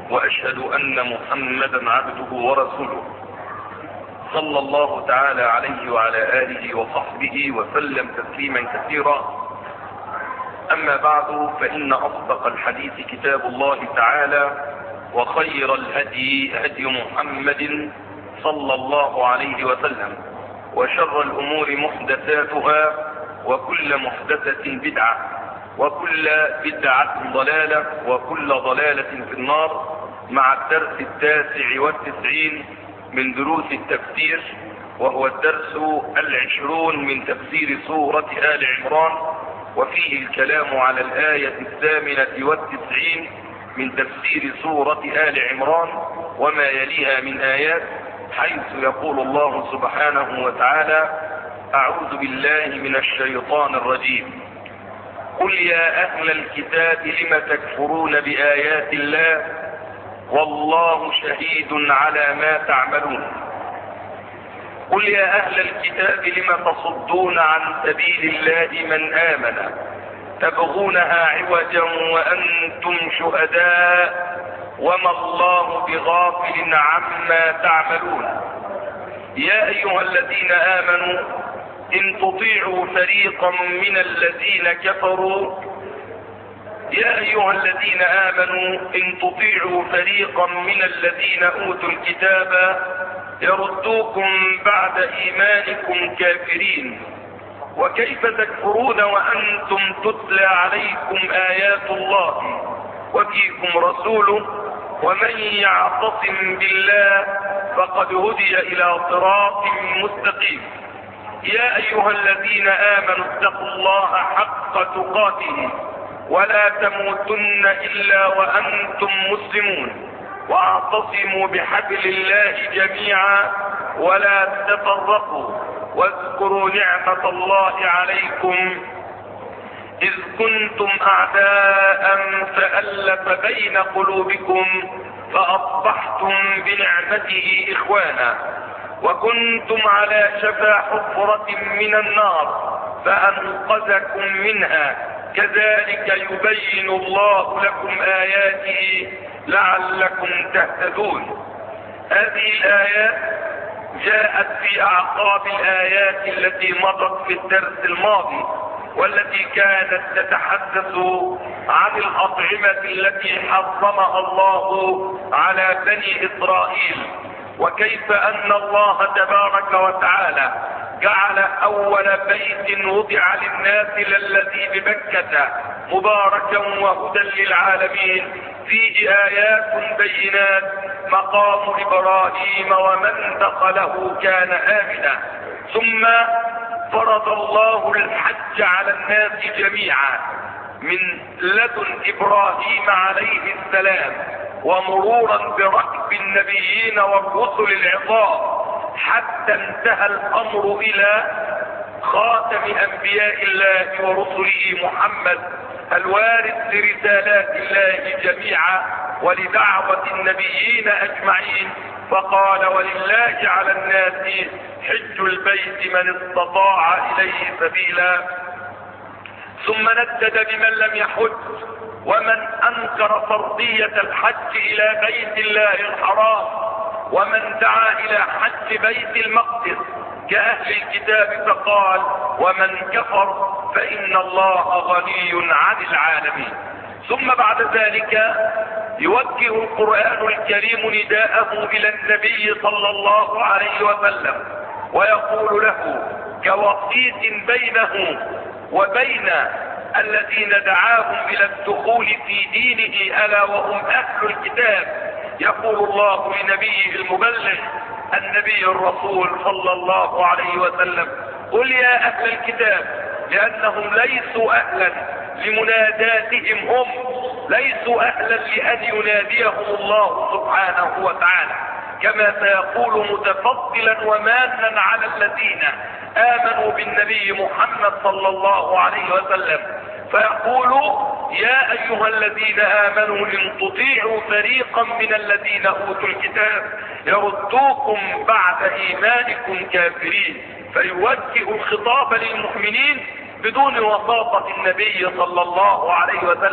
وأشهد أن محمدا عبده ورسوله صلى الله تعالى عليه وعلى آله وصحبه وسلم تسليما كثيرا. أما بعد، فإن أصدق الحديث كتاب الله تعالى، وخير الهدي هدي محمد صلى الله عليه وسلم، وشر الأمور محدثاتها، وكل محدثة بدعة، وكل بدعة ضلالة، وكل ضلالة في النار، مع الدرس 99 من دروس التفسير، وهو الدرس 20 من تفسير سورة آل عمران، وفيه الكلام على الآية 98 من تفسير سورة آل عمران وما يليها من آيات، حيث يقول الله سبحانه وتعالى: أعوذ بالله من الشيطان الرجيم. قل يا أهل الكتاب لم تكفرون بآيات الله والله شهيد على ما تعملون. قل يا أهل الكتاب لم تصدون عن سبيل الله من آمن تبغونها عوجا وأنتم شهداء وما الله بغافل عما تعملون. يا أيها الذين آمنوا إن تطيعوا فريقا من الذين كفروا أوتوا الكتاب يردوكم بعد إيمانكم كافرين. وكيف تكفرون وأنتم تتلى عليكم آيات الله وفيكم رسوله ومن يعتصم بالله فقد هدي إلى صراط مستقيم. يا أيها الذين آمنوا اتقوا الله حق تقاته ولا تموتن إلا وأنتم مسلمون، واعتصموا بحبل الله جميعا ولا تفرقوا، واذكروا نعمة الله عليكم إذ كنتم أعداء فألف بين قلوبكم فأصبحتم بنعمته إخوانا، وكنتم على شفا حفرة من النار فأنقذكم منها، كذلك يبين الله لكم آياته لعلكم تهتدون. هذه الآيات جاءت في أعقاب الآيات التي مضت في الدرس الماضي، والتي كانت تتحدث عن الأطعمة التي حرمها الله على بني إسرائيل، وكيف أن الله تبارك وتعالى جعل أول بيت وضع للناس للذي بمكة مباركا وهدى للعالمين، فيه آيات بينات مقام إبراهيم ومن دخله كان آمنا. ثم فرض الله الحج على الناس جميعا من لدن إبراهيم عليه السلام، ومرورا بركب النبيين والرسل العظام، حتى انتهى الأمر إلى خاتم أنبياء الله ورسله محمد الوارث لرسالات الله جميعا ولدعوة النبيين أجمعين، فقال: ولله على الناس حج البيت من استطاع إليه سبيلا. ثم ندد بمن لم يحج ومن أنكر فرضية الحج إلى بيت الله الحرام، ومن دعا إلى حج بيت المقدس كأهل الكتاب، فقال: ومن كفر فإن الله غني عن العالمين. ثم بعد ذلك يوجه القرآن الكريم نداءه إلى النبي صلى الله عليه وسلم، ويقول له كوسيط بينه وبين الذين دعاهم إلى الدخول في دينه ألا وهم أهل الكتاب، يقول الله لنبيه المبلغ النبي الرسول صلى الله عليه وسلم: قل يا أهل الكتاب، لأنهم ليسوا أهلا لمناداتهم، هم ليسوا أهلا لأن يناديهم الله سبحانه وتعالى، كما سيقول متفضلا ومانا على الذين آمنوا بالنبي محمد صلى الله عليه وسلم، فيقول: يا أيها الذين آمنوا إن تطيعوا فريقا من الذين أوتوا الكتاب يردوكم بعد إيمانكم كافرين. فيوجه الخطاب للمؤمنين بدون وساطة النبي صلى الله عليه وسلم،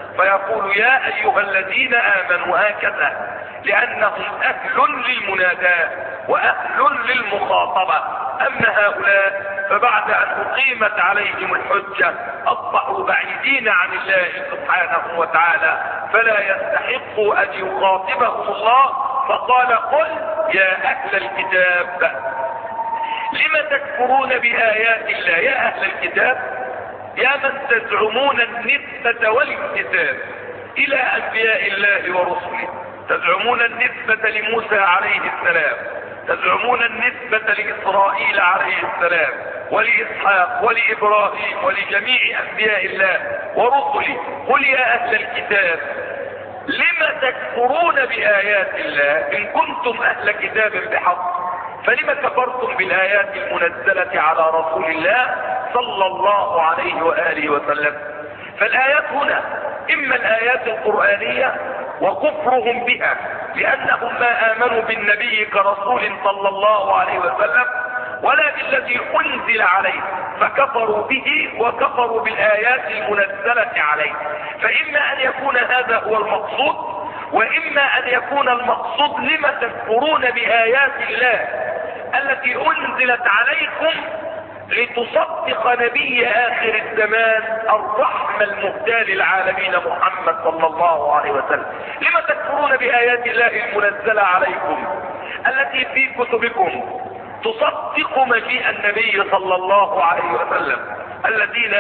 فيقول يا ايها الذين امنوا هكذا، لانهم اهل للمناداة واهل للمخاطبة. اما هؤلاء فبعد ان اقيمت عليهم الحجة اصبحوا بعيدين عن الله سبحانه وتعالى، فلا يستحقوا ان يخاطبهم الله. فقال قل يا اهل الكتاب لم تكفرون بآيات الله. يا اهل الكتاب، يا من تزعمون النسبة والانتساب الى انبياء الله ورسله، تزعمون النسبة لموسى عليه السلام، تزعمون النسبة لإسرائيل عليه السلام ولإسحاق ولإبراهيم ولجميع أنبياء الله ورسله. قل يا أهل الكتاب لم تكفرون بآيات الله إن كنتم أهل كتاب بحق، فلم كفرتم بالآيات المنزلة على رسول الله صلى الله عليه وآله وسلم. فالآيات هنا إما الآيات القرآنية وكفرهم بها لأنهم ما آمنوا بالنبي كرسول صلى الله عليه وسلم ولا بالذي أنزل عليه، فكفروا به وكفروا بالآيات المنزلة عليه. فإما أن يكون هذا هو المقصود، وإما أن يكون المقصود لم تكفرون بآيات الله التي أنزلت عليكم لتصدق نبي آخر الزمان الرحمة المهداة للعالمين محمد صلى الله عليه وسلم. لم تكفرون بآيات الله المنزلة عليكم التي في كتبكم تصدق مجيء النبي صلى الله عليه وسلم. الذين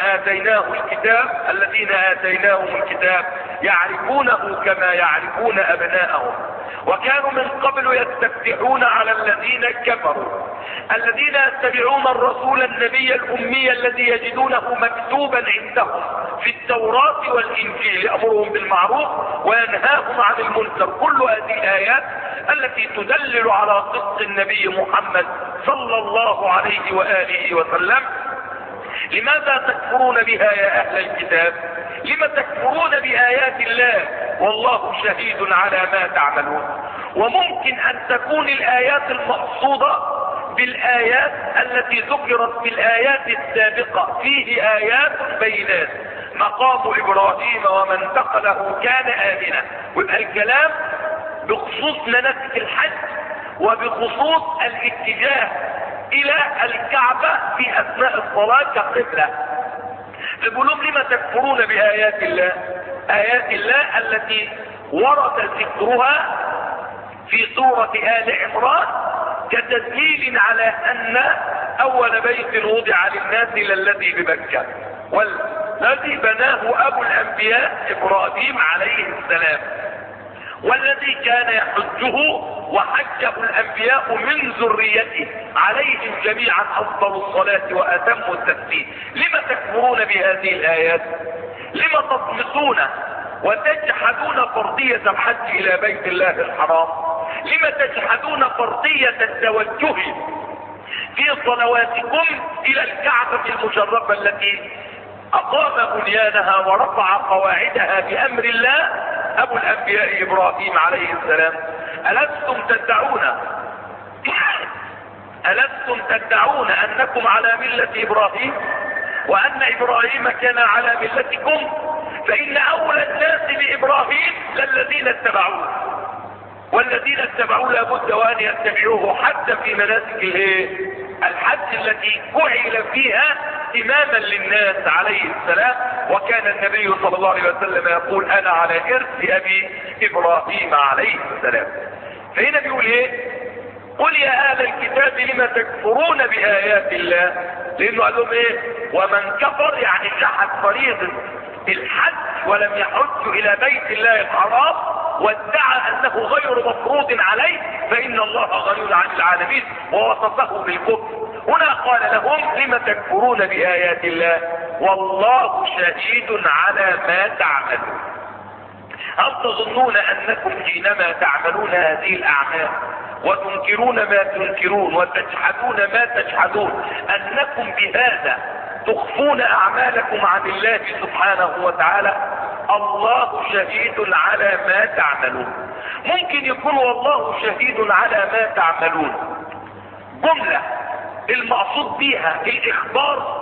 آتيناهم الكتاب يعرفونه كما يعرفون أبناءهم، وكانوا من قبل يستفتحون على الذين كفروا، الذين يتبعون الرسول النبي الأمي الذي يجدونه مكتوبا عندهم في التوراة والإنجيل، يأمرهم بالمعروف وينهاهم عن المنكر. كل هذه الآيات التي تدلل على صدق النبي محمد صلى الله عليه وآله وسلم. لماذا تكفرون بها يا أهل الكتاب؟ لم تكفرون بآيات الله والله شهيد على ما تعملون؟ وممكن أن تكون الآيات المقصودة بالآيات التي ذكرت في الآيات السابقة. فيه آيات بينات، مقام إبراهيم ومن دخله كان آمنا. ويبقى الكلام بخصوص مناسك الحج وبخصوص الاتجاه الى الكعبة في اثناء الصلاة كقبلة. يقولون لما تكفرون بآيات الله؟ آيات الله التي ورد ذكرها في سورة آل عمران كتدليل على ان اول بيت وضع للناس للذي بمكة، والذي بناه ابو الانبياء ابراهيم عليه السلام، والذي كان يحجه وحجه الانبياء من ذريته عليهم جميعا افضل الصلاة واتم التسليم. لم تكفرون بهذه الايات؟ لم تطمسون وتجحدون فرضية الحج الى بيت الله الحرام؟ لم تجحدون فرضية التوجه في صلواتكم الى الكعبة المشرفة التي اقام بنيانها ورفع قواعدها بامر الله ابو الانبياء ابراهيم عليه السلام؟ ألستم تدعون انكم على ملة ابراهيم وان ابراهيم كان على ملتكم؟ فان اولى الناس بابراهيم للذين اتبعوه، والذين اتبعوه لابد وان يتبعوه حتى في مناسك الحج التي جعل فيها اماما للناس عليه السلام. وكان النبي صلى الله عليه وسلم يقول انا على ارث ابي ابراهيم عليه السلام. فهنا بيقول ايه؟ قل يا اهل الكتاب لم تكفرون بايات الله؟ لانه قال لهم ايه؟ ومن كفر يعني جحد فريضة الحج ولم يحج الى بيت الله الحرام وادعى انه غير مفروض عليه فان الله غني عن العالمين ووصفه بالكفر. هنا قال لهم لم تكفرون بآيات الله والله شهيد على ما تعملون. هل تظنون انكم حينما تعملون هذه الاعمال وتنكرون ما تنكرون وتجحدون ما تجحدون انكم بهذا تخفون اعمالكم عن الله سبحانه وتعالى؟ الله شهيد على ما تعملون. ممكن يكون والله شهيد على ما تعملون جملة المقصود بها الاخبار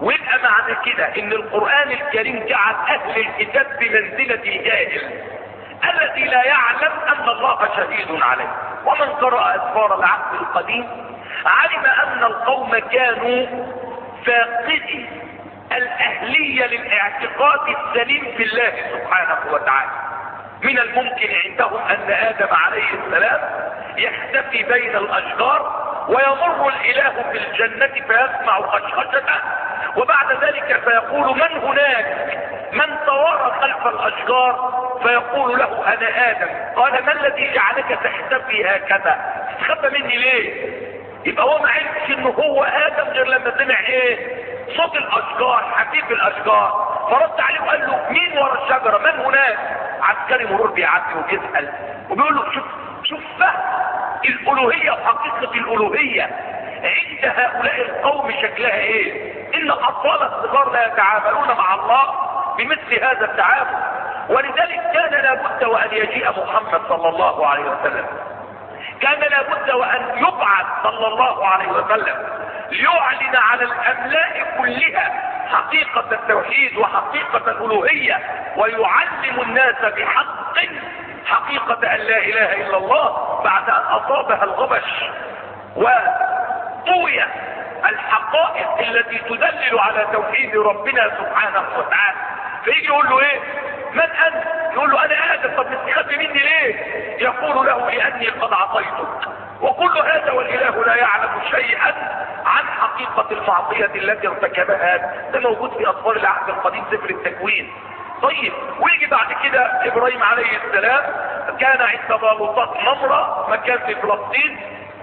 ويبقى معنى كده ان القرآن الكريم جعل اهل الكتاب بمنزلة الجاهل الذي لا يعلم ان الله شهيد عليه. ومن قرأ اسفار العهد القديم علم ان القوم كانوا فاقدي الاهلية للاعتقاد السليم في الله سبحانه وتعالى. من الممكن عندهم ان ادم عليه السلام يختفي بين الاشجار ويمر الاله في الجنة فيسمع خشخشته، وبعد ذلك فيقول من هناك؟ من توارى خلف الاشجار؟ فيقول له انا ادم. قال ما الذي جعلك تختفي هكذا؟ تخبى مني ليه؟ يبقى هو ما عرفش انه هو ادم غير لما سمع ايه؟ صوت الاشجار، حبيب الاشجار. فرد عليه وقال له مين ورا الشجرة؟ من هناك؟ عسكري مرور بيعدي وبيسأل وبيقول له شوف فهم الالوهية وحقيقة الالوهية عند هؤلاء القوم شكلها ايه؟ ان اطفال الصغار لا يتعاملون مع الله بمثل هذا التعامل. ولذلك كان لابد وان يجيء محمد صلى الله عليه وسلم، كان لابد وان يبعث صلى الله عليه وسلم ليعلن على الاملاء كلها حقيقة التوحيد وحقيقة الالوهية، ويعلم الناس بحق حقيقة ان لا اله الا الله بعد ان اصابها الغبش وطوي الحقائق التي تدلل على توحيد ربنا سبحانه وتعالى. فيجي يقول له ايه؟ من انت؟ يقول له انا ادم. طب مستخبي مني ليه؟ يقول له لاني قد عصيتك. وكل هذا والاله لا يعلم شيئا عن حقيقة المعصية التي ارتكبها. ده موجود في اطفال العهد القديم سفر التكوين. طيب ويجي بعد كده ابراهيم عليه السلام كان عند بالوطات نمرة مكان في فلسطين،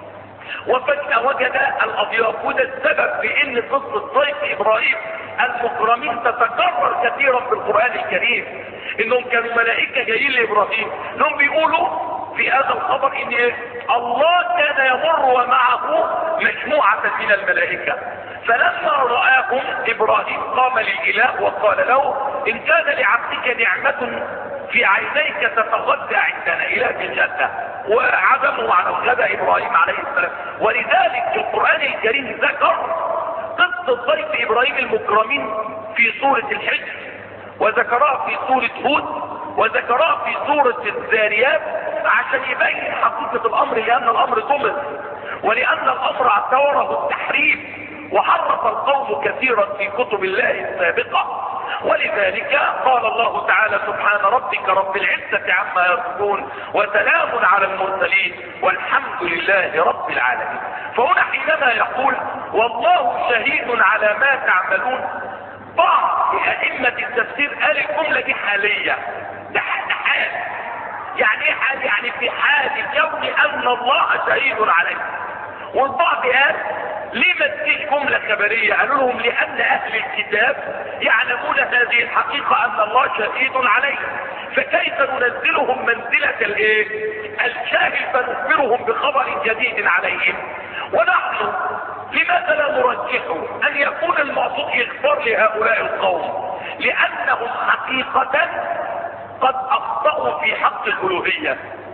وفجأة وجد الاضياف. وده السبب في ان قصة ضيف ابراهيم المكرمين تتكرر كثيرا في القرآن الكريم، انهم كانوا ملائكة جايين لابراهيم، انهم بيقولوا في هذا الخبر ان الله كان يمر ومعه مجموعة من الملائكة. فلما رآهم ابراهيم قام للاله وقال له ان كان لعبدك نعمة في عينيك تتغدى عندنا الى الجنة. وعزموا على الغداء ابراهيم عليه السلام. ولذلك في القرآن الكريم ذكر قصة ضيف ابراهيم المكرمين في سورة الحجر، وذكرها في سورة هود، وذكرها في سورة الذاريات عشان يبين حقيقة الامر، لان الامر ضمن ولان الامر اعتبره التحريف وحرف القوم كثيرا في كتب الله السابقة. ولذلك قال الله تعالى سبحان ربك رب العزة عما يصفون وسلام على المرسلين والحمد لله رب العالمين. فهنا حينما يقول والله شهيد على ما تعملون، بعض ائمة التفسير قال الجملة دي حالية. ده حال. يعني ايه حال؟ يعني في حال كون ان الله شهيد عليه. والبعض قال ليه ما تجيش جملة خبرية؟ قالوا لهم لان اهل الكتاب يعلمون هذه الحقيقة ان الله شهيد عليه، فكيف ننزلهم منزلة الايه؟ الشاهد فنخبرهم بخبر جديد عليهم. ونحن لماذا لا نرجح ان يكون المقصود اخبار لهؤلاء القوم؟ لانهم حقيقة قد اخطأوا في حق الالوهية،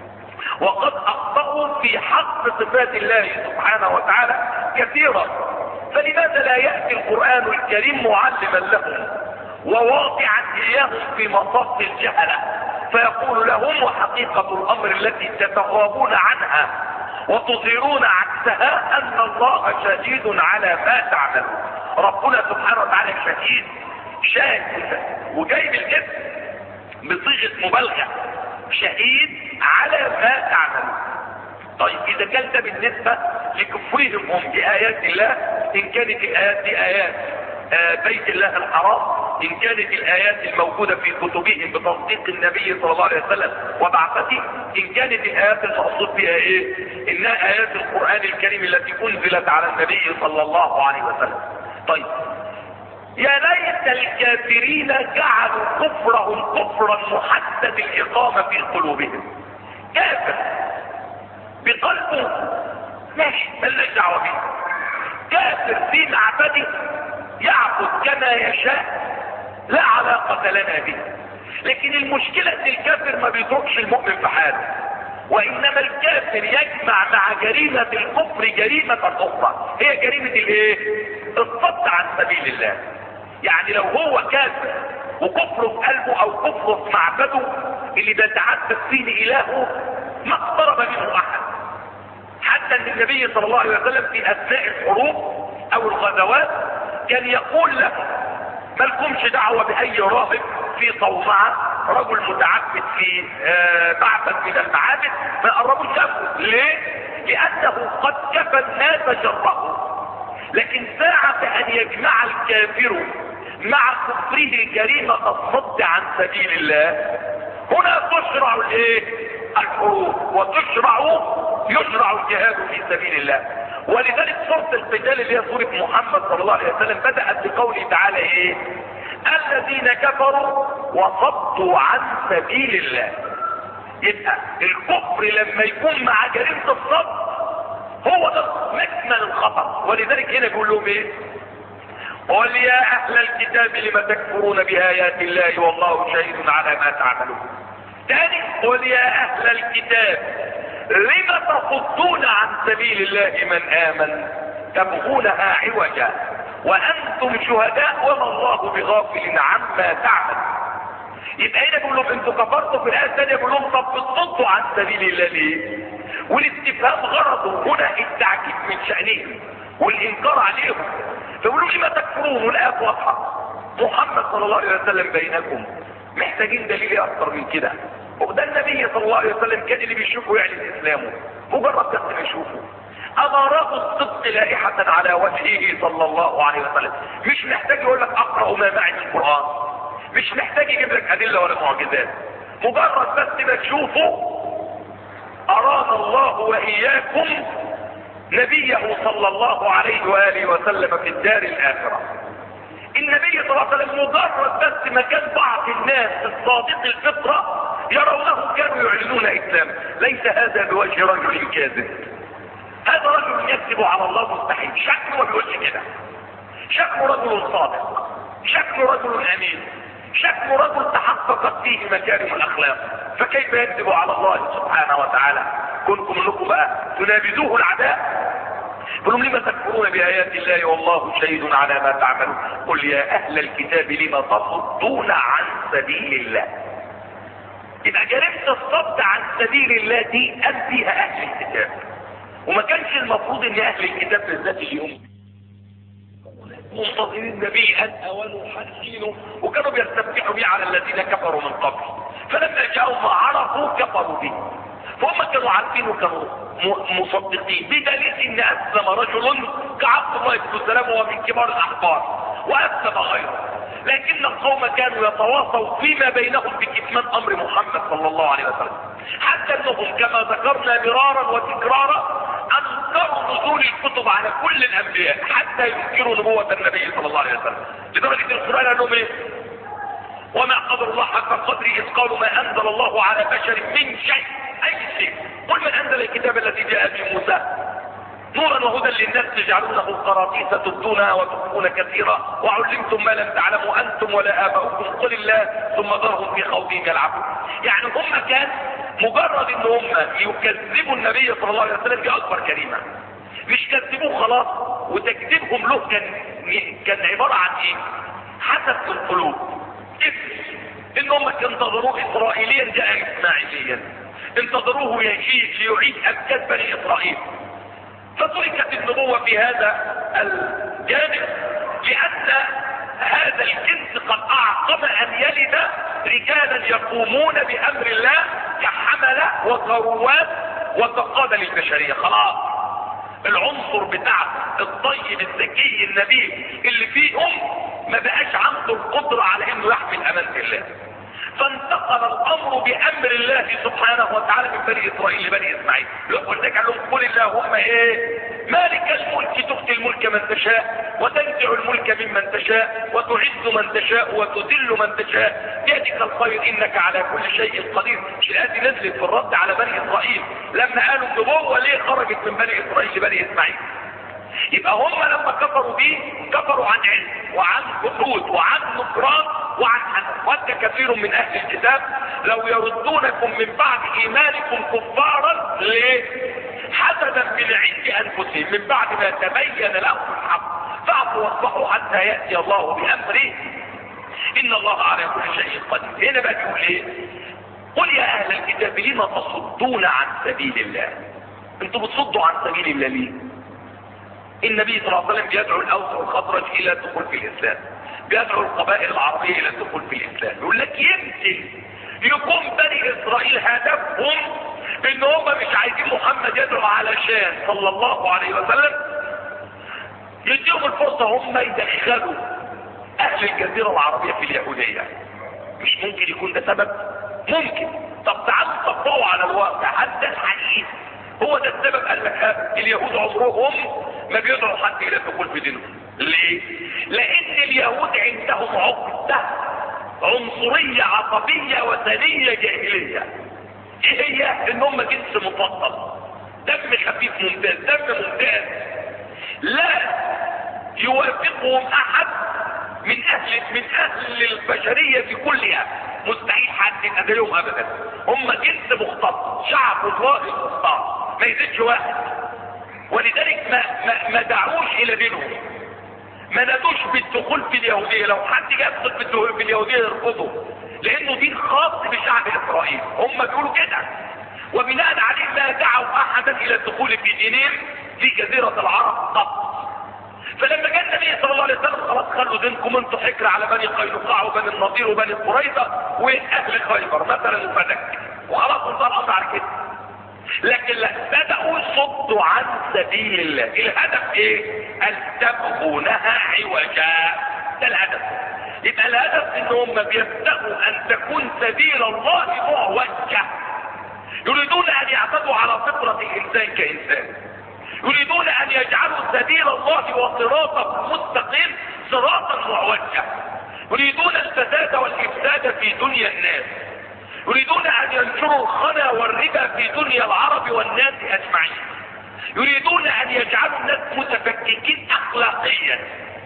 وقد اخطأوا في حق صفات الله سبحانه وتعالى كثيرا. فلماذا لا يأتي القرآن الكريم معلما لهم وواضعا اياهم في مصاف الجهلة، فيقول لهم وحقيقة الامر التي تتغابون عنها وتظهرون عكسها ان الله شهيد على ما تعملون. ربنا سبحانه وتعالى شهيد، شاهد، وجايب الاسم بصيغة مبالغة، شهيد على ما تعملون. طيب اذا كان ده بالنسبة لكفرهم هم بآيات الله، ان كانت الآيات دي آيات بيت الله الحرام، ان كانت الايات الموجودة في كتبهم بتصديق النبي صلى الله عليه وسلم وبعثته، ان كانت الايات المقصود بها ايه؟ انها ايات القرآن الكريم التي انزلت على النبي صلى الله عليه وسلم. طيب يا ليت الكافرين جعلوا كفرهم كفرا محدد الاقامة في قلوبهم. كافر بقلبه ماشي ملناش دعوة بيه، كافر في معبده يعبد كما يشاء لا علاقة لنا به. لكن المشكلة ان الكافر ما بيتركش المؤمن في حاله، وانما الكافر يجمع مع جريمة الكفر جريمة اخرى، هي جريمة الايه؟ الصد عن سبيل الله. يعني لو هو كافر وكفره في قلبه او كفره في معبده اللي بيتعبد فيه الهه ما اقترب منه احد. حتى ان النبي صلى الله عليه وسلم في اثناء الحروب او الغزوات كان يقول لهم ما لكمش دعوه باي راهب في صومعه، رجل متعبد في معبد من المعابد، ما يقربوش له. ليه؟ لانه قد كفى الناس شره. لكن ساعة ان يجمع الكافر مع كفره جريمة الصد عن سبيل الله، هنا تشرع الحروب يشرع الجهاد في سبيل الله. ولذلك سورة القتال اللي هي سورة محمد صلى الله عليه وسلم بدأت بقوله تعالى الذين كفروا وصدوا عن سبيل الله. يبقى الكفر لما يكون مع جريمة الصد هو ده مكمن الخطر. ولذلك هنا بيقول لهم قل يا اهل الكتاب لم تكفرون بآيات الله والله شهيد على ما تعملون. ثاني قل يا اهل الكتاب لم تصدون عن سبيل الله من امن تبغونها عوجا وانتم شهداء وما الله بغافل عما تعمل. يبقى هنا بيقول لهم انتوا كفرتوا، في الايه الثانيه بيقول لهم طب بتصدوا عن سبيل الله ليه؟ والاستفهام غرضه هنا التعجيب من شأنهم والانكار عليهم. فيقولوا لما تكفرون والايات واضحه، محمد صلى الله عليه وسلم بينكم، محتاجين دليل اكتر من كده؟ وده النبي صلى الله عليه وسلم كان اللي بيشوفه يعلن اسلامه، مجرد بس بيشوفه امارات الصدق لائحة على وجهه صلى الله عليه وسلم. مش محتاج يقول لك اقرأ ما معي من القرآن، مش محتاج يجيب لك ادلة ولا معجزات، مجرد بس ما تشوفه ارانا الله واياكم نبيه صلى الله عليه وآله وسلم في الدار الآخرة. النبي صلى الله عليه وسلم مجرد بس ما كان بعض الناس الصادق الفطرة يرونه كانوا يعلنون إسلام. ليس هذا بوجه رجل كاذب، هذا رجل يكذب على الله مستحيل. شكله ما بيقولش كده، شكله رجل صادق، شكله رجل أمين، شكله رجل تحققت فيه مكارم الأخلاق، فكيف يكذب على الله سبحانه وتعالى؟ كنتم انكم بقى تنابذوه العداء. قلوا لما تكفرون بآيات الله والله شهيد على ما تعملون. قل يا اهل الكتاب لما تصدون عن سبيل الله. يبقى جريمة الصد عن سبيل الله دي قال فيها اهل الكتاب، وما كانش المفروض ان اهل الكتاب بالذات اليوم منتظرين نبيا اوانوا حسينه وكانوا بيستفتحوا بيه على الذين كفروا من قبل، فلما جاءوا ما عرفوا كفروا به. فهم كانوا عارفين وكانوا مصدقين، بدليل ان اسلم رجل كعبد الله بن سلام وهو من كبار الاحبار واسلم غيره، لكن القوم كانوا يتواصوا فيما بينهم بكتمان امر محمد صلى الله عليه وسلم، حتى انهم كما ذكرنا مرارا وتكرارا انكروا نزول الكتب على كل الانبياء حتى ينكروا نبوة النبي صلى الله عليه وسلم. لدرجة القرآن قال لهم وما قدر الله حق قدره اذ قالوا ما انزل الله على بشر من شيء، اي شيء. قل من انزل الكتاب الذي جاء به موسى نورا وهدى للناس تجعلونه قراطيس تبدونها وتخفون كثيرا وعلمتم ما لم تعلموا انتم ولا اباؤكم قل الله ثم ذرهم في خوضهم يلعبون. يعني هم كان مجرد ان هم يكذبوا النبي صلى الله عليه وسلم دي اكبر جريمه، مش كذبوه خلاص. وتكذيبهم له كان عباره عن حسد في القلوب، ان هم انتظروه اسرائيليا جاء اسماعيليا، انتظروه يجيء ليعيد ابجاد بني اسرائيل. فتركت النبوة في هذا الجانب لان هذا الجنس قد اعقب ان يلد رجالا يقومون بامر الله كحملة وكروات وكقادة للبشرية. خلاص العنصر بتاع الطيب الذكي النبيل اللي فيهم ما بقاش عنده القدرة على انه يحمل امانة الله، فانتقل الامر بامر الله سبحانه وتعالى من بني اسرائيل لبني اسماعيل. ولذلك قال لهم قل اللهم مالك الملك تؤتي الملك من تشاء وتنزع الملك ممن تشاء وتعز من تشاء وتذل من تشاء بيدك الخير انك على كل شيء قدير. مش الآية نزلت في الرد على بني اسرائيل لما قالوا النبوة ليه خرجت من بني اسرائيل لبني اسماعيل. يبقى هم لما كفروا به كفروا عن علم وعن جحود وعن نكران وعن حسد. وانت كثير من اهل الكتاب لو يردونكم من بعد ايمانكم كفارا ليه؟ حسدا من عند انفسهم من بعد ما تبين لهم الحق فاعفوا واصفحوا حتى يأتي الله بأمره إن الله على كل شيء قدير. هنا بقى بيقول ايه؟ قل يا أهل الكتاب لم تصدون عن سبيل الله؟ انتوا بتصدوا عن سبيل الله ليه؟ النبي صلى الله عليه وسلم بيدعو الأوس والخزرج إلى الدخول في الإسلام، بيدعو القبائل العربية إلى الدخول في الإسلام. يقول لك يمكن يكون بني إسرائيل هدفهم إن هم مش عايزين محمد يدعو علشان صلى الله عليه وسلم يديهم الفرصة هم يدخلوا أهل الجزيرة العربية في اليهودية. مش ممكن يكون ده سبب؟ ممكن. طب تعالوا طبقوا على الواقع، هل ده الحقيقي هو ده السبب؟ قال لك اليهود عمرهم ما بيدعوا حد الى الدخول في دينهم. ليه؟ لان اليهود عندهم عقدة عنصرية عصبية وثنية جاهلية. ايه هي؟ ان هم جنس مفضل، دم خفيف ممتاز، دم ممتاز، لا يوافقهم احد من اهل البشرية كلها، مستحيل حد يتديهم ابدا. هم جنس مختص، شعب الله المختار ما يزيدش واحد. ولذلك ما دعوش الى دينهم، ما نادوش بالدخول في اليهودية. لو حد جاء يدخل في اليهودية يرفضه، لانه دين خاص بشعب اسرائيل، هم بيقولوا كده، وبناء عليه ما دعوا احدا الى الدخول في دينهم في جزيرة العرب قط. فلما جاء النبي صلى الله عليه وسلم خلاص خلوا دينكم انتوا حكر على بني قينقاع وبني النضير وبني قريظة واهل خيبر مثلا وفدك، وخلاص انتهى الامر على كده. لكن لا، بدأوا يصدوا عن سبيل الله. الهدف ايه؟ ان تبغونها عوجا، ده الهدف. يبقى الهدف ان هم بيبدأوا ان تكون سبيل الله معوجة، يريدون ان يعتدوا على فطرة الانسان كانسان، يريدون ان يجعلوا سبيل الله وصراطه المستقيم صراطا معوجة، يريدون الفساد والافساد في دنيا الناس، يريدون ان ينشروا الخنا والربا في دنيا العرب والناس اجمعين، يريدون ان يجعلوا الناس متفككين اخلاقيا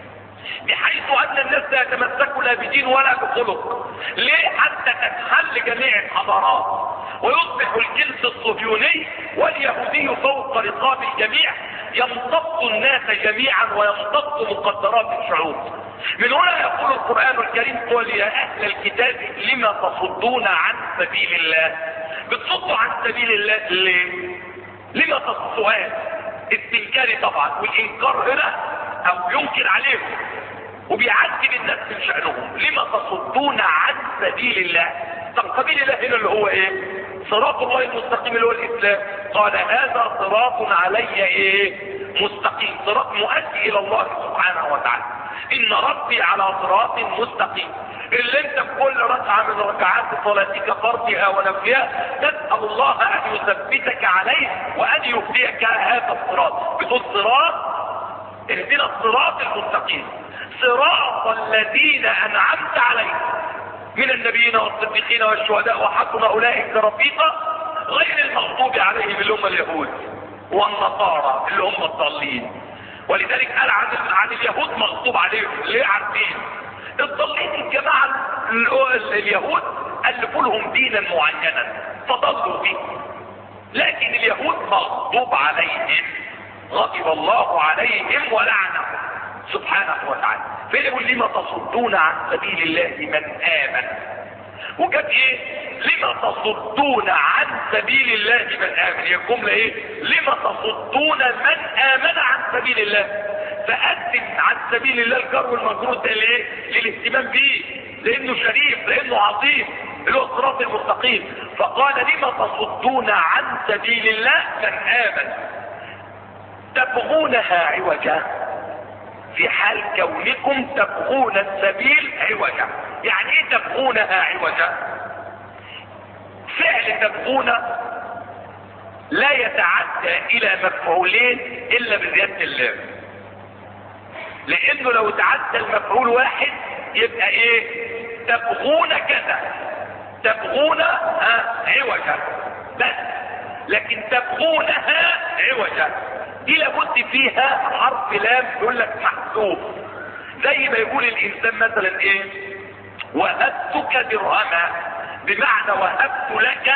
بحيث ان الناس لا يتمسكوا لا بدين ولا بخلق. ليه؟ حتى تنحل جميع الحضارات ويصبح الجنس الصهيوني واليهودي فوق رقاب الجميع، يمتص الناس جميعا ويمتص مقدرات الشعوب. من هنا يقول القرآن الكريم قل يا اهل الكتاب لما تصدون عن سبيل الله؟ بتصدوا عن سبيل الله ليه؟ لما تصدوا؟ استنكاري طبعا، والانكار هنا او ينكر عليهم وبيعذب الناس من شأنهم. لما تصدون عن سبيل الله؟ طب سبيل الله هنا اللي هو ايه؟ صراط الله المستقيم اللي هو الاسلام. قال هذا صراط علي ايه؟ مستقيم، صراط مؤدي الى الله سبحانه وتعالى. ان ربي على صراط مستقيم، اللي انت في كل ركعه من ركعات صلاتك فرضها ونفلها تسال الله ان يثبتك عليه وان يهديك هذا الصراط. بتقول صراط، اهدنا الصراط المستقيم، صراط الذين انعمت عليهم من النبيين والصديقين والشهداء وحسن اولئك رفيقا غير المغضوب عليهم اللي هم اليهود والنصارى اللي هم الضالين. ولذلك قال عن اليهود مغضوب عليهم. ليه؟ عارفين الضالين الجماعة اليهود ألفوا لهم دينا معينا فضلوا فيه، لكن اليهود مغضوب عليهم، غضب الله عليهم ولعنهم سبحانه وتعالى. فيقول لما تصدون عن سبيل الله من آمن، وجاب ايه؟ لما تصدون عن سبيل الله من آمن. هي الجملة ايه؟ لما تصدون من آمن عن سبيل الله. فقدم عن سبيل الله الجر والمجرور ده ليه؟ للاهتمام به، لانه شريف، لانه عظيم، اللي هو الصراط المستقيم. فقال لما تصدون عن سبيل الله من آمن تبغونها عوجا، في حال كونكم تبغون السبيل عوجا. يعني ايه تبغونها عوجا؟ فعل تبغون لا يتعدى الى مفعولين الا بزيادة اللام، لانه لو تعدى المفعول واحد يبقى ايه؟ تبغون كذا، تبغون عوجا بس. لكن تبغونها عوجا دي لابد فيها حرف لام يقول لك محذوف، زي ما يقول الانسان مثلا ايه؟ وهبتك درهما، بمعنى وهبت لك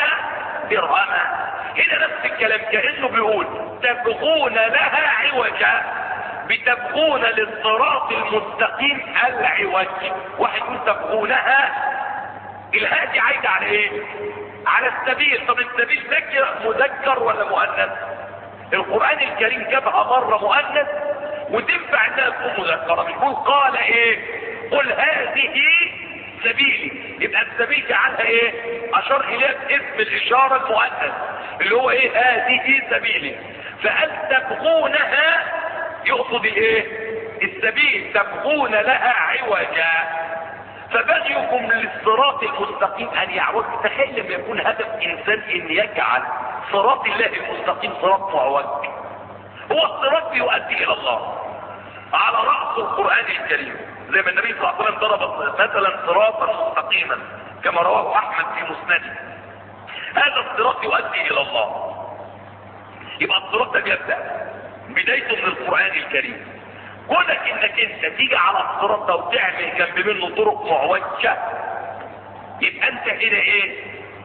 درهما. هنا نفس الكلام، كأنه بيقول تبغون لها عوجا، بتبغون للصراط المستقيم العوج. واحد يقول تبغونها، الهاء دي عايده على ايه؟ على السبيل. طب السبيل مذكر ولا مؤنث؟ القرآن الكريم جابها مرة مؤنث وتنفع انها تكون مذكرة. بيقول قال ايه؟ قل هذه سبيلي. يبقى السبيل جعلها ايه؟ اشار اليها باسم الاشارة المؤنث اللي هو ايه؟ هذه سبيلي. فقال تبغونها يقصد الايه؟ السبيل، تبغون لها عوجا. فبغيكم للصراط المستقيم ان يعوج. تخيل لما يكون هدف انسان ان يجعل صراط الله المستقيم صراط معوج. هو الصراط بيؤدي الى الله على رأس القرآن الكريم، زي ما النبي صلى الله عليه وسلم ضرب مثلا صراطا مستقيما كما رواه احمد في مسنده. هذا الصراط يؤدي الى الله. يبقى الصراط ده بيبدأ بدايته من القرآن الكريم. كونك انك انت تيجي على الصراط ده وتعمل جنب منه طرق معوجة، يبقى انت هنا ايه؟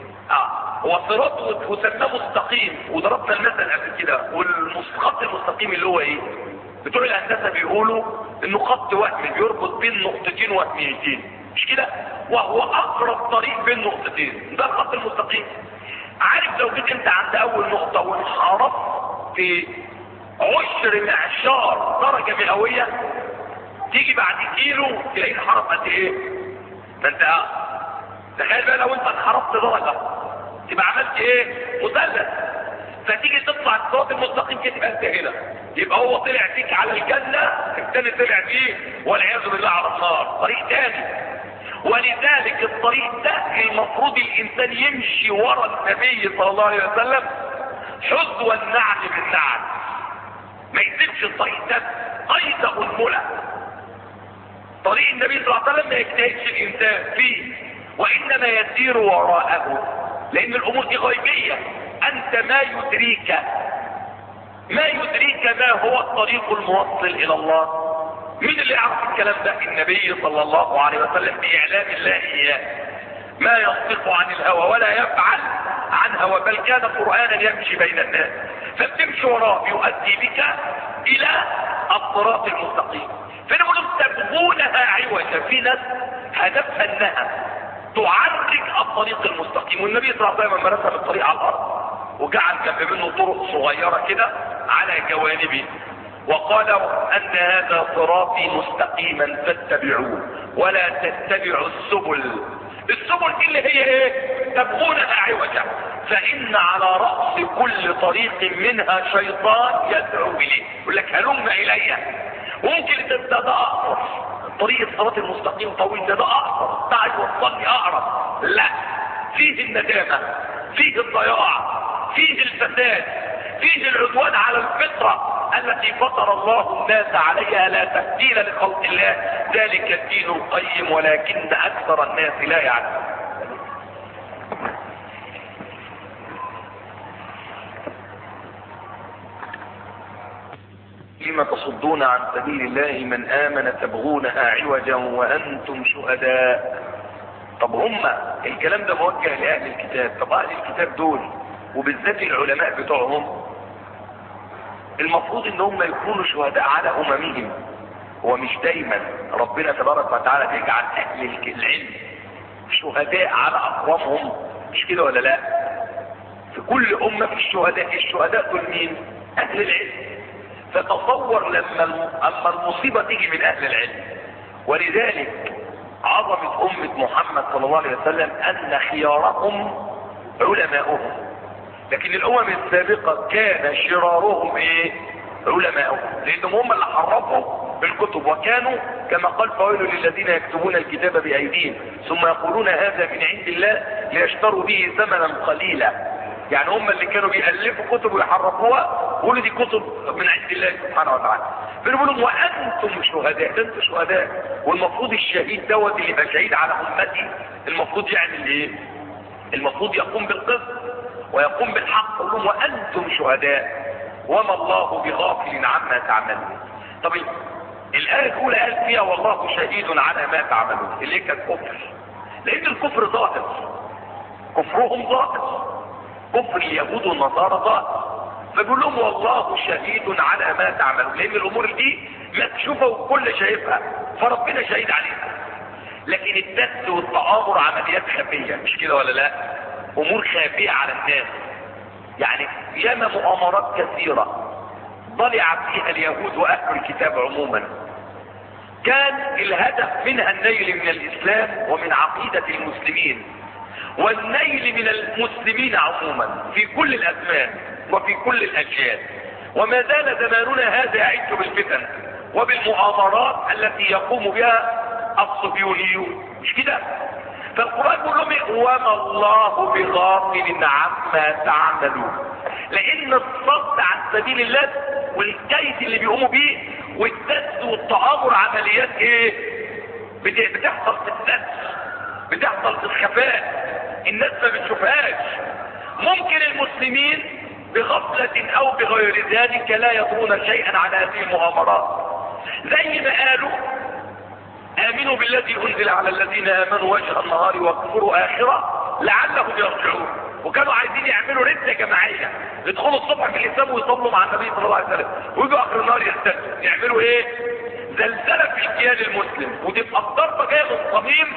هو صراط وسماه مستقيم، وضربنا المثل قبل كده. والخط المستقيم اللي هو ايه؟ بتوع الهندسه بيقولوا انه خط وهمي بيربط بين نقطتين وهميتين، مش كده؟ وهو اقرب طريق بين نقطتين، ده الخط المستقيم. عارف لو جيت انت عند اول نقطه وانحرفت في 10 معشار درجه مئويه، تيجي بعد كيلو تلاقي انحرف قد ايه؟ ده انت تخيل بقى لو انت انحرفت درجه تبقى عملت ايه؟ مثلث. فتيجي تطلع الصراط المستقيم كده تبقى انت هنا، يبقى هو طلع فيك على الجنه، الثاني طلع فيه والعياذ بالله على النار، طريق ثاني. ولذلك الطريق ده المفروض الانسان يمشي ورا النبي صلى الله عليه وسلم حذو النعل بالنعل، ما يسيبش الطريق ده قيده الملا. طريق النبي صلى الله عليه وسلم ما يجتهدش الانسان فيه، وانما يسير وراءه، لان الامور دي غيبيه. انت ما يدريك ما هو الطريق الموصل الى الله؟ مين اللي يعرف الكلام ده؟ النبي صلى الله عليه وسلم باعلام الله اياه. ما ينطق عن الهوى ولا يفعل عن هوى، بل كان قرآنا يمشي بين الناس. فبتمشي وراه يؤدي بك الى الصراط المستقيم. فنقول تبغونها عوجا، في ناس هدفها انها تعرج الطريق المستقيم. والنبي صلى الله عليه وسلم لما رسم الطريق على الارض وجعل جنب منه طرق صغيره كده على جوانبه، وقال ان هذا صراطي مستقيما فاتبعوه ولا تتبعوا السبل. السبل دي اللي هي ايه؟ تبغونها عوجا. فان على راس كل طريق منها شيطان يدعو اليه، يقول لك هلم الي. وممكن ده اقصر طريق الصراط المستقيم طويل، ده اقصر، تعال وصلني اقرب. لا، فيه الندامه، فيه الضياع، فيه الفساد، فيه العدوان على الفطره التي فطر الله الناس عليها، لا تبديل لخلق الله، ذلك الدين القيم ولكن اكثر الناس لا يعلمون. لم تصدون عن سبيل الله من آمن تبغونها عوجا وأنتم شهداء. طب هم الكلام ده موجه لأهل الكتاب. طب أهل الكتاب دول وبالذات العلماء بتوعهم المفروض ان هم يكونوا شهداء على اممهم. ومش دايما ربنا تبارك وتعالى بيجعل اهل العلم شهداء على اقوامهم، مش كده ولا لا؟ في كل امه في الشهداء دول مين؟ اهل العلم. فتصور اما المصيبه تيجي من اهل العلم. ولذلك عظمه امه محمد صلى الله عليه وسلم ان خيارهم علماؤهم، لكن الامم السابقة كان شرارهم ايه؟ علماؤهم، لانهم هم اللي حرفوا الكتب. وكانوا كما قال فويل للذين يكتبون الكتاب بايديهم ثم يقولون هذا من عند الله ليشتروا به ثمنا قليلا. يعني هم اللي كانوا بيألفوا كتب ويحرفوها ويقولوا دي كتب من عند الله سبحانه وتعالى. فنقول وانتم شهداء، ده انتم شهداء. والمفروض الشهيد دوت اللي يبقى شهيد على امتي المفروض يعمل ايه؟ المفروض يقوم بالقسط ويقوم بالحق. قل لهم وانتم شهداء وما الله بغافل عما تعملون. طب الايه الاولى قال فيها والله شهيد على ما تعملون، اللي كان كفر، لان الكفر ظاهر، كفرهم ظاهر، كفر اليهود والنصارى ظاهر. فبيقول لهم والله شهيد على ما تعملون، لان الامور دي مكشوفه والكل شايفها، فربنا شهيد عليها. لكن الدس والتآمر عمليات خفيه، مش كده ولا لا؟ امور خافيه على الناس. يعني ياما مؤامرات كثيره ضلع فيها اليهود واهل الكتاب عموما، كان الهدف منها النيل من الاسلام ومن عقيده المسلمين، والنيل من المسلمين عموما في كل الازمان وفي كل الاجيال. وما زال زماننا هذا يعج بالفتن وبالمؤامرات التي يقوم بها الصهيونيون، مش كده؟ فالقرآن يقول لهم وما الله بغافل عما تعملون، لان الصد عن سبيل الله والكيد اللي بيقوموا بيه والدس والتآمر عمليات ايه؟ بتحصل في الدس، بتحصل في الخفاء، الناس ما بتشوفهاش. ممكن المسلمين بغفلة او بغير ذلك لا يدرون شيئا عن هذه المؤامرات، زي ما قالوا امنوا بالذي انزل على الذين امنوا وجه النهار واكفروا اخره لعلهم يرجعون. وكانوا عايزين يعملوا ردة جماعية، يدخلوا الصبح في الاسلام ويصلوا مع النبي صلى الله عليه وسلم، ويجوا اخر النهار يرتدوا. يعملوا ايه؟ زلزلة في الكيان المسلم، وتبقى الضربة جاية من صميم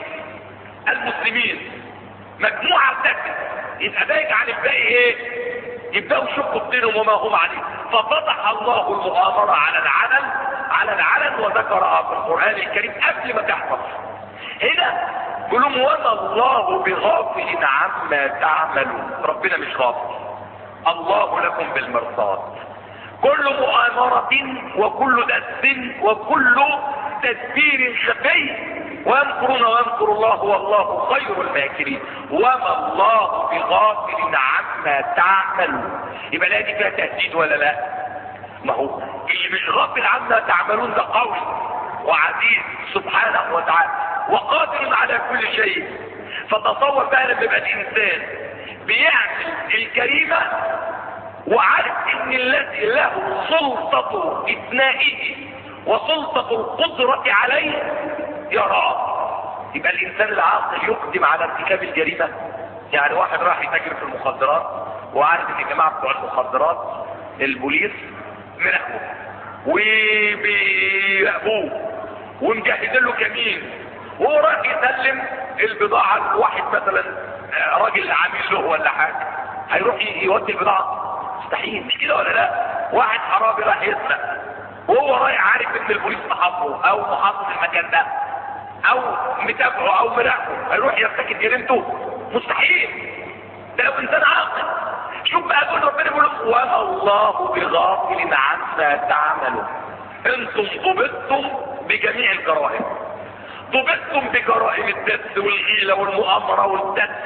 المسلمين. مجموعة ارتدت، يبقى ده يجعل الباقي ايه؟ يبدأوا يشقوا بينهم وما هم عليه. ففتح الله المؤامرة على العلن وذكرها في القرآن الكريم قبل ما تحصل. هنا يقولون وما الله بغافل عما تعملون، ربنا مش غافل، الله لكم بالمرصاد. كل مؤامرة وكل دس وكل تدبير خفي، ويمكرون ويمكر الله والله خير الماكرين. وما الله بغافل عما تعملون، يبقى لا دي فيها تهديد ولا لا؟ ما هو اللي مش غافل عما تعملون ده قوي وعزيز سبحانه وتعالى وقادر على كل شيء. فتصور بقى لما يبقى الانسان بيعمل الجريمه وعارف ان الذي له سلطه اثنائه وسلطه القدره عليه يراه، يبقى الانسان العاقل يقدم على ارتكاب الجريمه. يعني واحد راح يتاجر في المخدرات وعارف ان الجماعه بتوع المخدرات البوليس مراقبه وبيراقبوه ومجهزين له كمين، وهو راح يسلم البضاعه لواحد مثلا راجل عامل له ولا حاجه، هيروح يودي البضاعه؟ مستحيل، مش كده ولا لا؟ واحد حرامي راح يسرق وهو رايح عارف ان البوليس محاصره او محاصر المكان ده او متابعه او مراقبه، هيروح يرتكب جريمته؟ مستحيل، ده لو انسان عاقل. شوف بقى يقول ربنا يقول وما الله بغافل عما تعملون. انتم ضبطتم بجميع الجرائم، ضبطتم بجرائم الدس والغيلة والمؤامرة والدس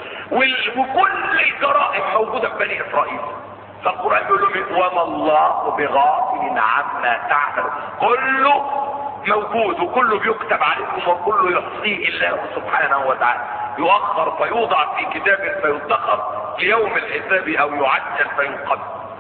وكل الجرائم موجودة في بني اسرائيل. فالقرآن يقول لهم وما الله بغافل عما تعملون، كله موجود وكله بيكتب عليكم وكله يحصيه الله سبحانه وتعالى، يؤخر فيوضع في كتاب فيدخر ليوم الحساب او يعجل فينقذ.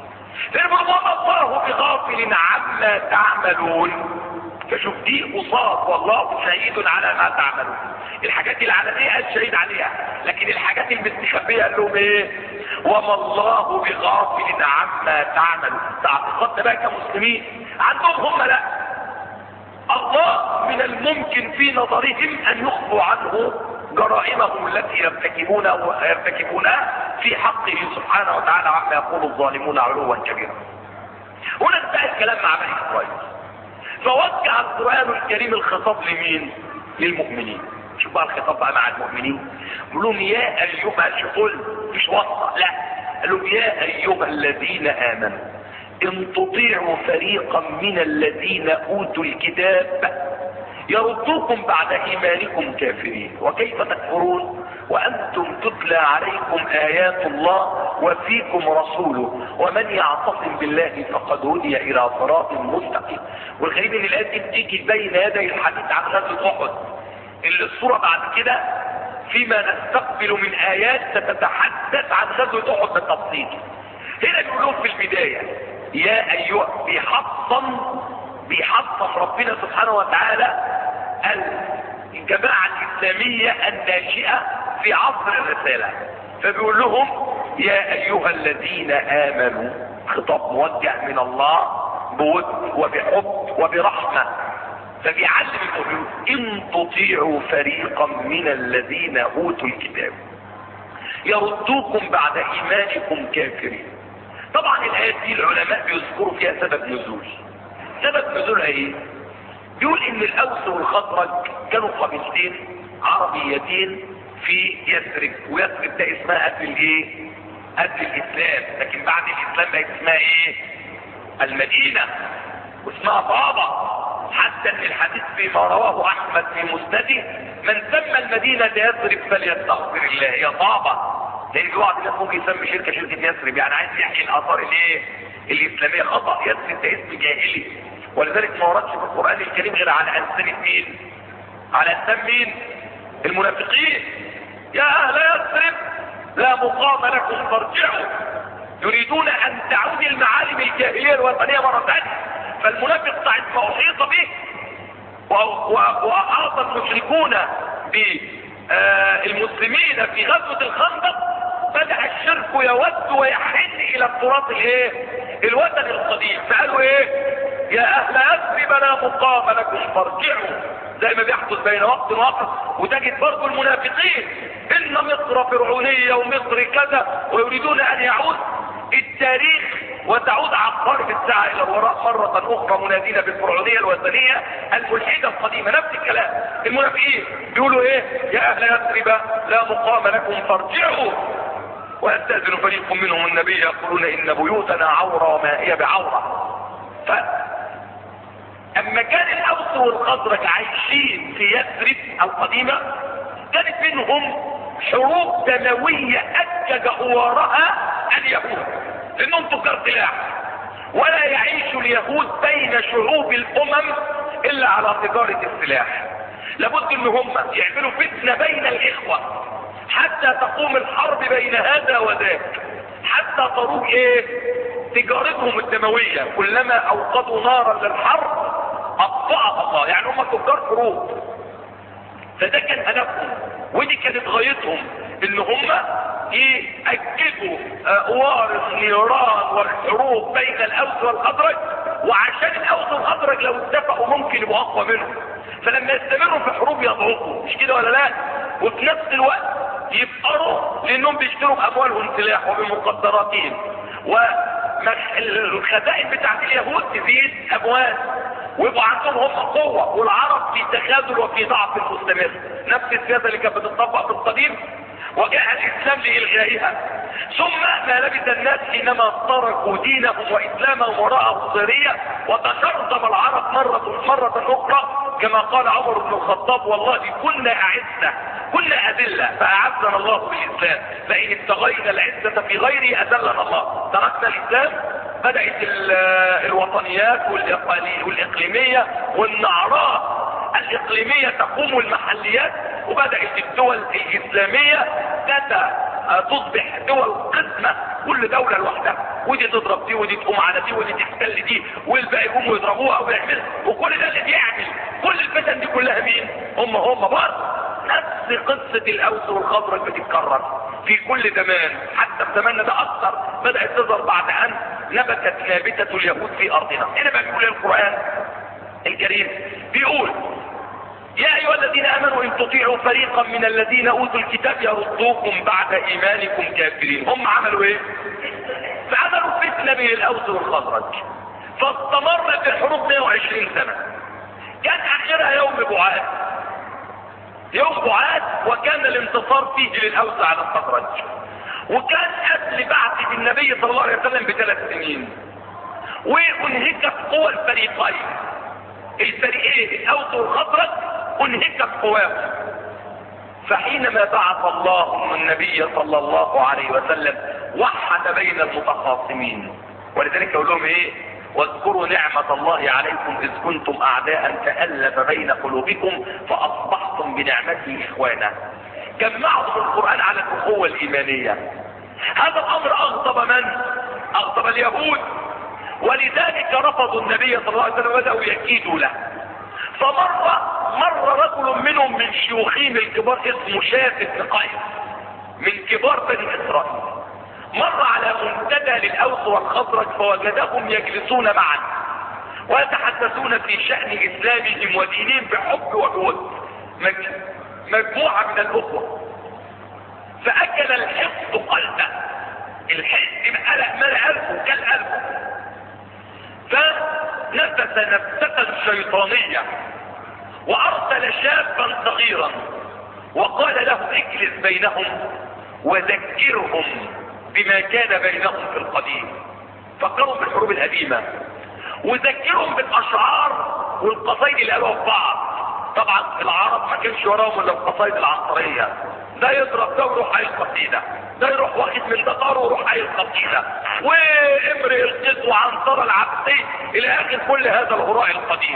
وما الله بغافل عما تعملون. فشوف دي قصاد والله شهيد على ما تعملون. الحاجات العلنية قال شهيد عليها، لكن الحاجات المستخبية قال لهم ايه؟ وما الله بغافل عما تعملون. اعتقادنا بقى كمسلمين عندهم هم لا، الله من الممكن في نظرهم ان يخفوا عنه جرائمهم التي يرتكبونها في حقه سبحانه وتعالى عما يقول الظالمون علوا كبيرا. هنا انتهى الكلام مع بني اسرائيل، فوجه القرآن الكريم الخطاب لمين؟ للمؤمنين. شوف بقى الخطاب بقى مع المؤمنين، يقول لهم يا ايها، شوفوا مش وصى، لا، قال لهم يا ايها الذين امنوا ان تطيعوا فريقا من الذين اوتوا الكتاب يردوكم بعد ايمانكم كافرين وكيف تكفرون وانتم تتلى عليكم ايات الله وفيكم رسوله ومن يعتصم بالله فقد هدي الى صراط مستقيم. والغريب ان الايه دي بتيجي بين يدي الحديث عن غزوه احد، اللي الصوره بعد كده فيما نستقبل من ايات ستتحدث عن غزوه احد بالتفصيل. هنا بيقول لهم في البدايه يا ايها، بيحطم ربنا سبحانه وتعالى الجماعة الإسلامية الناشئة في عصر الرسالة، فبيقول لهم يا ايها الذين امنوا، خطاب موجه من الله بود وبحب وبرحمة، فبيعلم المؤمنين ان تطيعوا فريقا من الذين اوتوا الكتاب يردوكم بعد ايمانكم كافرين. طبعا الايات دي العلماء بيذكروا فيها سبب نزول. سبب نزولها ايه؟ بيقول ان الاوس والخزرج كانوا قبيلتين عربيتين في يثرب، ويثرب ده اسمها قبل الايه؟ قبل الاسلام، لكن بعد الاسلام بقت اسمها ايه؟ المدينة، واسمها طابة. حتى ان الحديث فيما رواه احمد في مسنده من سمى المدينة يثرب فليستغفر الله، هي طابة. لان في بعض الناس ممكن يسمي شركة يثرب، يعني عايز يحيي الاثار الايه؟ الاسلامية. خطأ، يثرب ده اسم جاهلي، ولذلك ما وردش في القرآن الكريم غير على ألسنة مين؟ على لسان مين؟ المنافقين. يا اهل يثرب لا مقام لكم فارجعوا، يريدون ان تعود المعالم الجاهلية الوطنية مرة ثانية. فالمنافق ساعة ما احيط به واحاط المشركون بالمسلمين في غزوة الخندق، بدأ الشرك يود ويحن الى التراث الايه؟ الوطني القديم. فقالوا ايه؟ يا اهل يثرب لا مقام لكم فارجعوا، زي ما بيحدث بين وقت واخر. وتجد برضه المنافقين ان مصر فرعونية ومصر كذا، ويريدون ان يعود التاريخ وتعود عقارب الساعة الى الوراء مرة اخرى، منادين بالفرعونية الوثنية الملحدة القديمة. نفس الكلام المنافقين بيقولوا ايه؟ يا اهل يثرب لا مقام لكم فارجعوا، ويستأذن فريق منهم النبي يقولون ان بيوتنا عورة وما هي بعورة. اما كان الاوس والخزرج عايشين في يثرب القديمة، كانت منهم حروب دموية اجج اوارها اليهود، لانهم تجار سلاح، ولا يعيش اليهود بين شعوب الامم الا على تجارة السلاح. لابد ان هم يعملوا فتنة بين الاخوة حتى تقوم الحرب بين هذا وذاك، حتى تروج ايه؟ تجارتهم الدموية. كلما اوقدوا نارا للحرب اطفأها الله، يعني هم تجار حروب. فده كان هدفهم، ودي كانت غايتهم، ان هم يأكدوا اوارق نيران والحروب بين الاوس والخزرج، وعشان الاوس والخزرج لو اتفقوا ممكن يبقوا اقوى منهم، فلما يستمروا في حروب يضعفوا، مش كده ولا لا؟ وفي نفس الوقت يفقروا لانهم بيشتروا باموالهم سلاح وبمقدراتهم، والخزائن بتاعت اليهود تزيد اموال، ويبقوا عندهم هم قوة، والعرب في تخاذل وفي ضعف مستمر. نفس السياسة اللي كانت بتطبق في القديم وجاء الاسلام لإلغائها. ثم ما لبث الناس حينما تركوا دينهم واسلامهم وراء الصيرية، وتشرذم العرب مرة اخرى، كما قال عمر بن الخطاب والله كنا اعزة كنا اذلة فاعزنا الله بالاسلام، فان ابتغينا العزة في غيره اذلنا الله. تركنا الاسلام، بدأت الوطنيات والاقليمية والنعرات الاقليمية تقوم المحليات، وبدأت الدول الاسلامية تصبح دول قسمة، كل دولة لوحدها، ودي تضرب دي ودي تقوم على دي ودي تحتل دي، والباقي يقوموا يضربوها او يعملوا، وكل ده اللي بيعمل كل الفتن دي كلها مين؟ هم برضه. نفس قصة الاوس والخزرج بتتكرر في كل زمان، حتى في زماننا ده اكثر، بدأت تظهر بعد ان نبتت نابتة اليهود في ارضنا. هنا بقى بيقول القرآن الكريم، بيقول يا ايها الذين امنوا ان تطيعوا فريقا من الذين اوتوا الكتاب يردوكم بعد ايمانكم كافرين. هم عملوا ايه؟ فعملوا فتنة بين الاوس والخزرج، فاستمرت الحروب 120 سنة. كان اخرها يوم بعاد، وكان الانتصار فيه للاوس على الخزرج، وكان قبل بعثة النبي صلى الله عليه وسلم ب3 سنين، وانهكت قوى الفريقين الاوس والخزرج، انهكت قواهم. فحينما بعث الله النبي صلى الله عليه وسلم وحد بين المتخاصمين، ولذلك يقول لهم ايه؟ واذكروا نعمة الله عليكم اذ كنتم اعداء فألف بين قلوبكم فاصبحتم بنعمته اخوانا. جمعهم القرآن على الاخوة الايمانية. هذا الامر اغضب من؟ اغضب اليهود، ولذلك رفضوا النبي صلى الله عليه وسلم وبدأوا يكيدوا له. فمر رجل منهم من شيوخهم الكبار اسمه شاف بن قيس من كبار بني اسرائيل، مر على منتدى للأوس والخزرج فوجدهم يجلسون معا ويتحدثون في شأن إسلامهم ودينهم بحب وجود. مجموعة من الأخوة، فأكل الحقد قلبه، الحقد ملأ قلبه كالقلب، فنفس نفسة شيطانية وأرسل شابا صغيرا وقال له اجلس بينهم وذكرهم بما كان بينهم في القديم. فكروا بالحروب القديمة وذكرهم بالأشعار والقصائد اللي قالوها في بعض. طبعا العرب ما كانش وراهم الا القصائد العنصرية، ده يضرب ده ويروح قايل قصيدة، ده يروح واخد من ده طار ويروح قايل قصيدة، وامرئ القيس وعنصر العبسي الى اخر كل هذا الهراء القديم.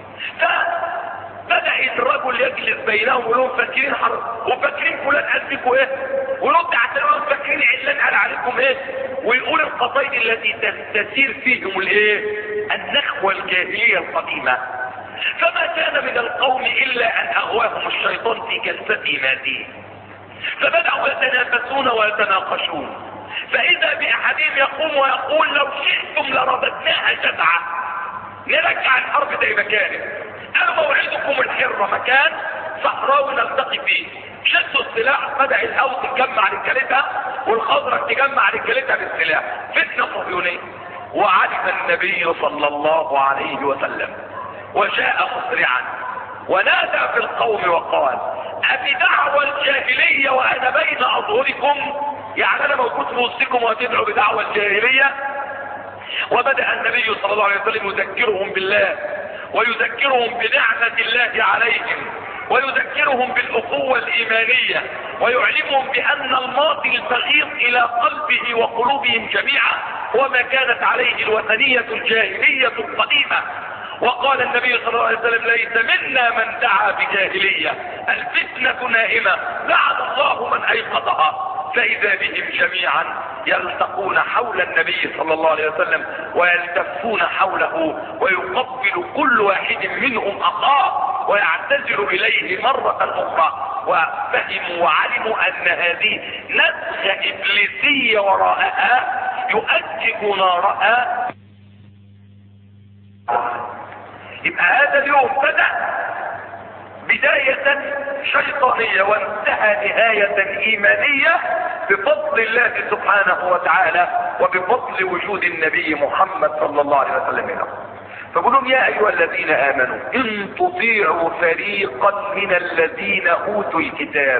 فبدأ الرجل يجلس بينهم ويقولون فاكرين حرب وفاكرين فلان قال فيكم ايه، ورد اعتراض فاكرين علان قال عليكم ايه، ويقول القصائد التي تسير فيهم الايه، النخوة الجاهلية القديمة. فما كان من القوم الا ان اغواهم الشيطان في جلسته هذه، فبدأوا يتنافسون ويتناقشون، فاذا باحدهم يقوم ويقول لو شئتم لرددناها جدعة، نرجع الحرب زي ما كانت، انا موعدكم الحرة، مكان صحراوي نلتقي فيه. شدوا السلاح، بدأ الاوس تجمع رجالتها والخزرج تجمع رجالتها بالسلاح، فتنة صهيونية. وعلم النبي صلى الله عليه وسلم وجاء مسرعا ونادى في القوم وقال أبدعوى الجاهلية وأنا بين أظهركم، يعني أنا موجود في وسطكم وتدعوا بدعوى الجاهلية. وبدأ النبي صلى الله عليه وسلم يذكرهم بالله ويذكرهم بنعمة الله عليهم ويذكرهم بالأخوة الإيمانية ويعلمهم بأن الماضي البغيض إلى قلبه وقلوبهم جميعا وما كانت عليه الوثنية الجاهلية القديمة. وقال النبي صلى الله عليه وسلم ليس منا من دعا بجاهلية، الفتنة نائمة لعن الله من أيقظها. فإذا بهم جميعا يلتقون حول النبي صلى الله عليه وسلم ويلتفون حوله ويقبل كل واحد منهم أخاه ويعتذر إليه مرة أخرى. وفهموا وعلموا أن هذه نزغة إبليسية وراءها يؤجج نارها. يبقى هذا اليوم بداية شيطانية وانتهى نهاية ايمانية بفضل الله سبحانه وتعالى وبفضل وجود النبي محمد صلى الله عليه وسلم له. فقولوا يا ايها الذين امنوا ان تطيعوا فريقا من الذين اوتوا الكتاب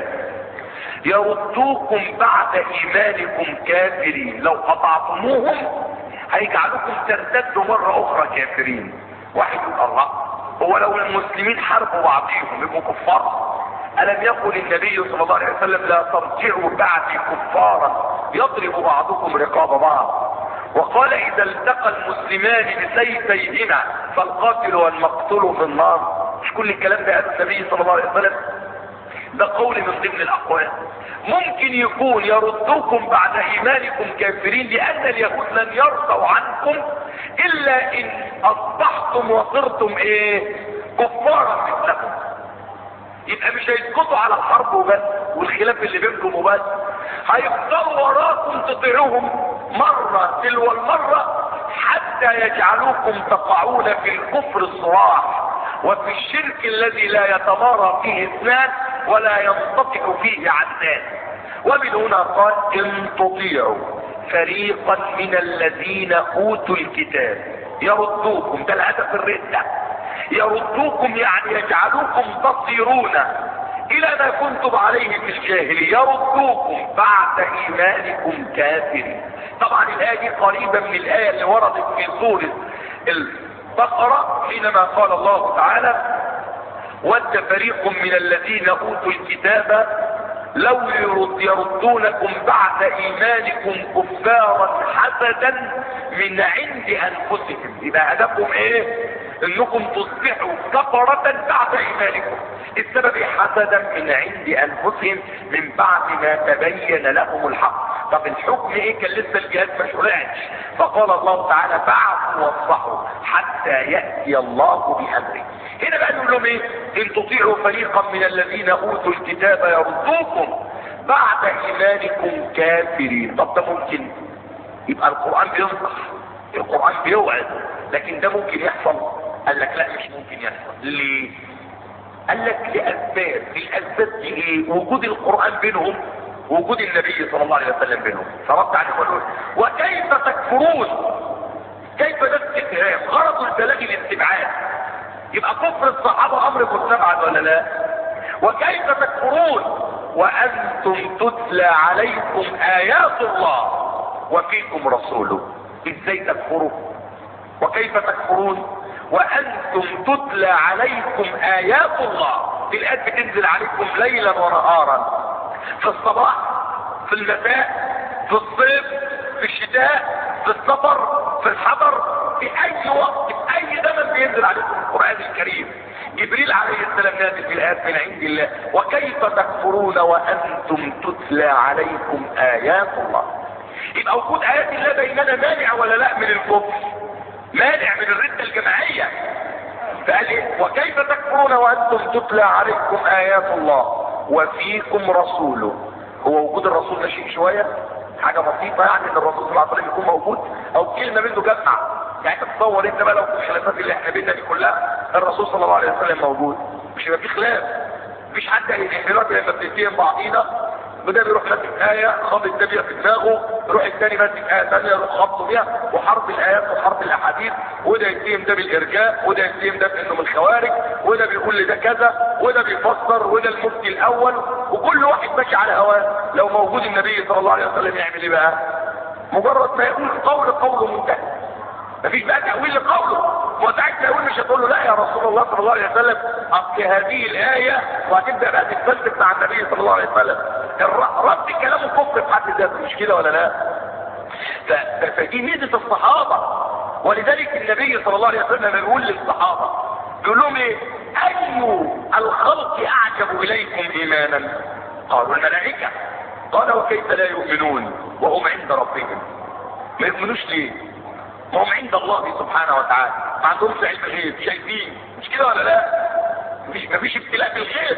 يردوكم بعد ايمانكم كافرين، لو اطعتموهم هيجعلوكم ترتدوا مرة اخرى كافرين. واحد يقول الله، هو لو المسلمين حاربوا بعضهم يبقوا كفار؟ ألم يقل النبي صلى الله عليه وسلم لا ترجعوا بعدي كفارا يضرب بعضكم رقاب بعض؟ وقال إذا التقى المسلمان بسيفيهما فالقاتل والمقتول في النار. مش كل الكلام ده قال النبي صلى الله عليه وسلم؟ ده قول من ضمن الأقوال. ممكن يكون يردوكم بعد إيمانكم كافرين لأن اليهود لن يرضوا عنكم إلا إن أصبحتم وصرتم كفارا مثلكم. يبقى مش هيسكتوا على الحرب وبس والخلاف اللي بينكم وبس، هيفضلوا وراكم تطيعوهم مرة تلو المرة حتى يجعلوكم تقعون في الكفر الصراح وفي الشرك الذي لا يتمارى فيه اثنان ولا ينطفئ فيه عدنان. ومن هنا قال ان تطيعوا فريقا من الذين اوتوا الكتاب يردوكم، ده الهدف الردة، يردوكم يعني يجعلوكم تصيرون الى ما كنتم عليه في الجاهلية، يردوكم بعد ايمانكم كافرين. طبعا الايه دي قريبة من الايه اللي وردت في سورة البقرة حينما قال الله تعالى ود فريق من الذين اوتوا الكتاب لو يردونكم بعد ايمانكم كفارا حسدا من عند انفسهم. يبقى هدفهم انكم تصبحوا كفرة بعد ايمانكم. السبب حسدا من عند انفسهم من بعد ما تبين لهم الحق. طب الحكم كان لسه الجهاد ما شرعش، فقال الله تعالى فاعفوا واصفحوا حتى ياتي الله بامره. هنا بقى نقول لهم ان تطيعوا فريقا من الذين اوتوا الكتاب يردوكم بعد ايمانكم كافرين. طب ده ممكن؟ يبقى القرآن بينصح، القرآن بيوعظ، لكن ده ممكن يحصل؟ قال لك لا، مش ممكن يحصل. ليه؟ قال لك لأسباب. الأسباب دي ايه؟ وجود القرآن بينهم، وجود النبي صلى الله عليه وسلم بينهم. فرد عليه وقال وكيف تكفرون؟ كيف ده استفهام غرض البلاغ الاستبعاد، يبقى كفر الصحابة امر مستبعد ولا لا؟ وكيف تكفرون وانتم تتلى عليكم ايات الله وفيكم رسوله؟ ازاي تكفروا؟ وكيف تكفرون وانتم تتلى عليكم ايات الله؟ في الايات بتنزل عليكم ليلا ونهارا، في الصباح، في المساء، في الصيف، في الشتاء، في السفر، في الحضر، في اي وقت، في اي زمن بينزل عليكم القرآن الكريم. جبريل عليه السلام نازل في الايات من عند الله. وكيف تكفرون وانتم تتلى عليكم ايات الله؟ يبقى وجود ايات الله بيننا مانع ولا لا من الكفر؟ مانع من الردة الجماعية. فقال ايه؟ وكيف تكفرون وانتم تتلى عليكم ايات الله وفيكم رسوله. هو وجود الرسول ده شيء شوية حاجة بسيطة يعني ان الرسول صلى الله عليه وسلم يكون موجود، او كلمة منه جمع. يعني تتصور انت بقى لو في الخلافات اللي احنا بينا دي كلها الرسول صلى الله عليه وسلم موجود، مش هيبقى في خلاف. مفيش حد دلوقتي لما بتتهم بعضينا وده بيروح ماسك آية خابط ده بيها في دماغه، يروح الثاني ماسك آية ثانية يروح خابطه بيها، وحرب الآيات وحرب الأحاديث، وده يتهم ده بالإرجاء، وده يتهم ده بأنه من الخوارج، وده بيقول لي ده كذا، وده بيفسر، وده المفتي الأول، وكل واحد ماشي على هواه. لو موجود النبي صلى الله عليه وسلم يعمل إيه بقى؟ مجرد ما يقول قوله منتهي، مفيش بقى تأويل لقوله. وساعتها تأويل مش هتقول له لا يا رسول الله صلى الله عليه وسلم اصل هذه الآية، وهتبدأ بقى تتفلسف مع النبي صلى الله عليه وسلم. رد كلامه كفر في حد ذاته، مش كده ولا لا؟ فدي ميزة الصحابة. ولذلك النبي صلى الله عليه وسلم يقول للصحابة، يقول لهم ايه؟ اي الخلق اعجب اليكم ايمانا؟ قالوا الملائكة. قال وكيف لا يؤمنون وهم عند ربهم؟ ما يؤمنوش ليه؟ هم عند الله سبحانه وتعالى، ما عندهمش علم غيب، شايفين، مش كده ولا لا؟ مفيش ابتلاء بالغيب.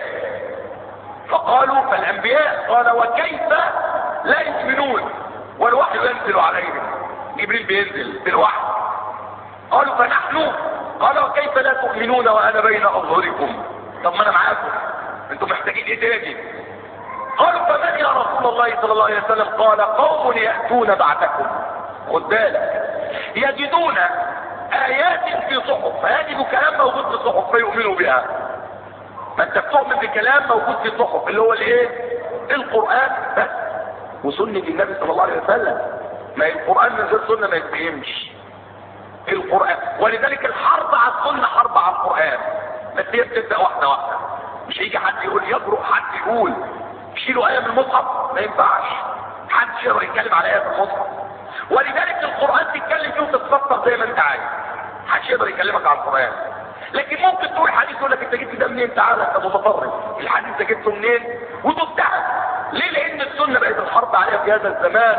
فقالوا فالانبياء. قال وكيف لا يؤمنون والوحي ينزل عليهم؟ جبريل بينزل بالوحي. قالوا فنحن. قال وكيف لا تؤمنون وانا بين اظهركم؟ طب ما انا معاكم، انتم محتاجين ايه تاني؟ قالوا فمن يا رسول الله صلى الله عليه وسلم؟ قال قوم يأتون بعدكم. خد بالك، يجدون ايات في صحف، فيجدوا كلام موجود في صحف فيؤمنوا بها. ما انت بتؤمن بكلام موجود في صحف اللي هو الايه؟ القرآن بس وسنة النبي صلى الله عليه وسلم. ما القرآن من غير سنة ما يتفهمش القرآن. ولذلك الحرب على السنة حرب على القرآن، بس هي بتبدأ واحدة واحدة. مش هيجي حد يقول يجرؤ حد يقول شيلوا آية من المصحف، ما ينفعش. حد يقدر يتكلم على آية من المصحف. ولذلك القرآن تتكلم فيه وتتفطر زي ما انت عايز، محدش يقدر يكلمك على القرآن. لكن ممكن تقول حديث يقول لك انت جبت ده منين؟ تعالى انت متطرف، الحديث ده جبته منين؟ وتبتعد. ليه؟ لان السنة بقت الحرب عليها في هذا الزمان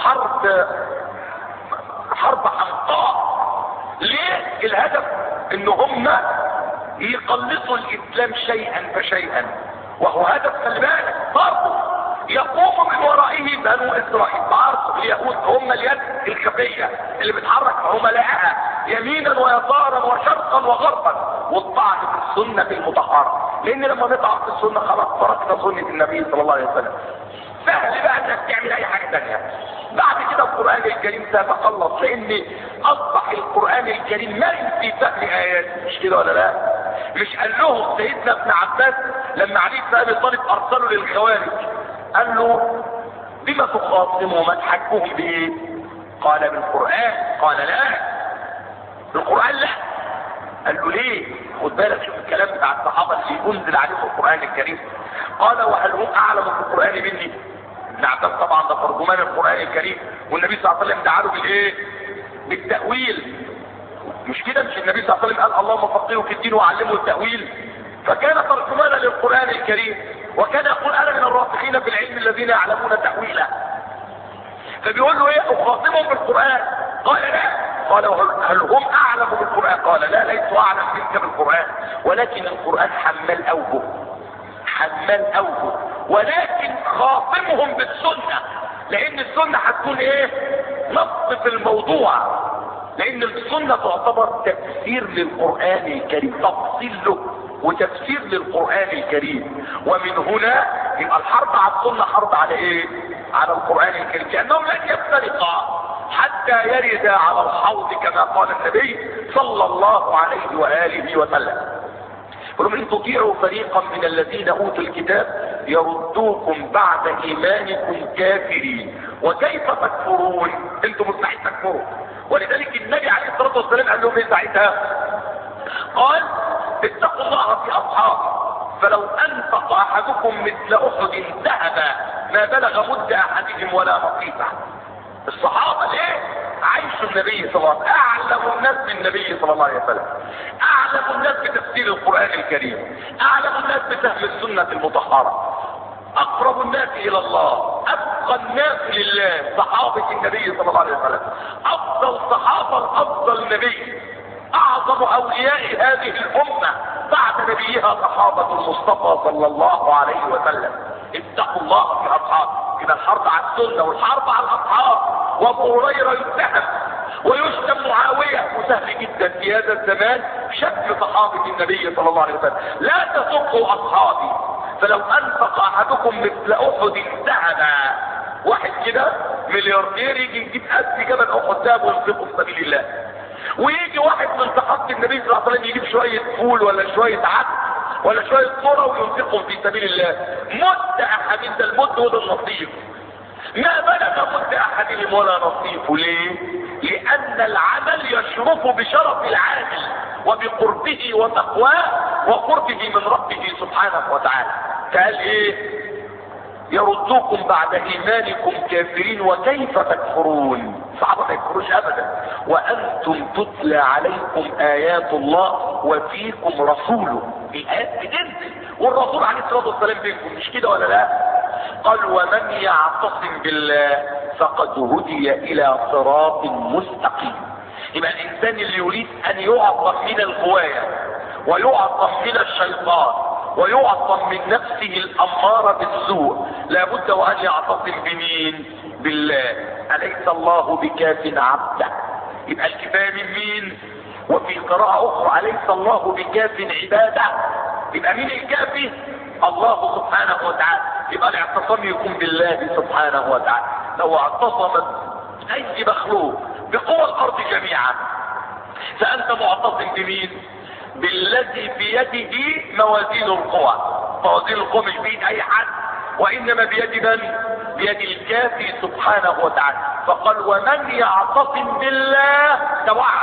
حرب حمقاء. ليه؟ الهدف ان هم يقلصوا الاسلام شيئا فشيئا، وهو هدف خلي بالك برضه يقوم من ورائه بنو اسرائيل. بعرض اليهود هم اليد الخفيه اللي بتحرك عملائها يمينا ويسارا وشرقا وغربا، والطعن في السنه المطهره. لان لما نطعن في السنه خلاص تركنا سنه النبي صلى الله عليه وسلم. سهل بقى انك تعمل اي حاجه ثانيه. بعد كده القران الكريم سيتخلص، لان اصبح القران الكريم مرن في فهم ايات، مش كده ولا لا؟ مش قال لهم سيدنا ابن عباس لما علي بن ابي طالب ارسله للخوارج قال له بما تخاصمهم وتحكمهم بايه؟ قال بالقران. قال لا، بالقران لا. قال له ليه؟ خد بالك، شوف الكلام بتاع الصحابه اللي انزل عليهم القران الكريم. قال وهل هم اعلم بالقران مني؟ ابن عباس طبعا ده ترجمان القران الكريم، والنبي صلى الله عليه وسلم دعا له بالايه؟ بالتاويل. مش كده؟ مش النبي صلى الله عليه وسلم قال اللهم فقهه في الدين وعلمه التاويل؟ فكان ترجمانا للقران الكريم، وكان يقول انا من الراسخين في العلم الذين يعلمون تاويله. فبيقول له ايه؟ اخاصمهم بالقران؟ قال لا. قال هل هم اعلم بالقران؟ قال لا، ليسوا اعلم منك بالقران، ولكن القران حمل اوجه، حمال اوجه، ولكن خاصمهم بالسنة، لان السنة هتكون ايه؟ نص في الموضوع، لان السنة تعتبر تفسير للقرآن الكريم، تفصيل له وتفسير للقرآن الكريم. ومن هنا يبقى الحرب على السنة حرب على ايه؟ على القرآن الكريم، لانهم لن يفترقا حتى يردا على الحوض كما قال النبي صلى الله عليه وآله وسلم. ولم ان تطيعوا فريقا من الذين اوتوا الكتاب يردوكم بعد ايمانكم كافرين وكيف تكفرون، انتم مستحيل تكفروا. ولذلك النبي عليه الصلاه والسلام قال لهم ايه ساعتها؟ قال اتقوا الله في اصحابي فلو انفق احدكم مثل احد ذهبا ما بلغ مد احدهم ولا نصيفه. الصحابه ليه؟ عايشوا النبي صلى الله عليه وسلم، اعلم الناس بالنبي صلى الله عليه وسلم، اعلم الناس بتفسير القرآن الكريم، اعلم الناس بفهم السنة المطهرة، اقرب الناس الى الله، اتقى الناس لله صحابة النبي صلى الله عليه وسلم، افضل صحابة افضل نبي، اعظم اولياء هذه الامة بعد نبيها صحابة المصطفى صلى الله عليه وسلم. اتقوا الله في اصحابه. يبقى الحرب على السنة والحرب على الاصحاب. وابو هريرة يتهم ويشتم معاوية، وسهل جدا في هذا الزمان شتم صحابة النبي صلى الله عليه وسلم. لا تسبوا اصحابي فلو انفق احدكم مثل احد ذهبا. واحد كده ملياردير يجي يجيب قد جبل احد ذهب وينفقه في سبيل الله، ويجي واحد من صحابة النبي صلى الله عليه وسلم يجيب شوية فول ولا شوية عدس ولا شوية ذرة وينفقهم في سبيل الله. مد احد ده المد وده النصيب، ما بلغ مد احدهم ولا نصيف. ليه؟ لان العمل يشرف بشرف العامل وبقربه وتقواه وقربه من ربه سبحانه وتعالى. قال ايه؟ يردوكم بعد ايمانكم كافرين وكيف تكفرون. صحابة ما يكفروش ابدا. وانتم تتلى عليكم ايات الله وفيكم رسوله. الايات بتنزل والرسول عليه الصلاه والسلام بينكم، مش كده ولا لا؟ قال ومن يعتصم بالله فقد هدي الى صراط مستقيم. يبقى الانسان اللي يريد ان يعصم من الغوايه ويعصم من الشيطان ويعصم من نفسه الاماره بالسوء لابد وان يعتصم بمين؟ بالله. اليس الله بكاف عبده؟ يبقى الكفايه من مين؟ وفي قراءه اخرى اليس الله بكاف عباده؟ يبقى مين الكافي؟ الله سبحانه وتعالى. يبقى الاعتصام يكون بالله سبحانه وتعالى. لو اعتصمت اي مخلوق بقوى الارض جميعا فانت معتصم بمين؟ بالذي بيده موازين القوى. موازين القوى مش بيد اي حد، وانما بيد من؟ بيد الكافي سبحانه وتعالى. فقال ومن يعتصم بالله ده وعد،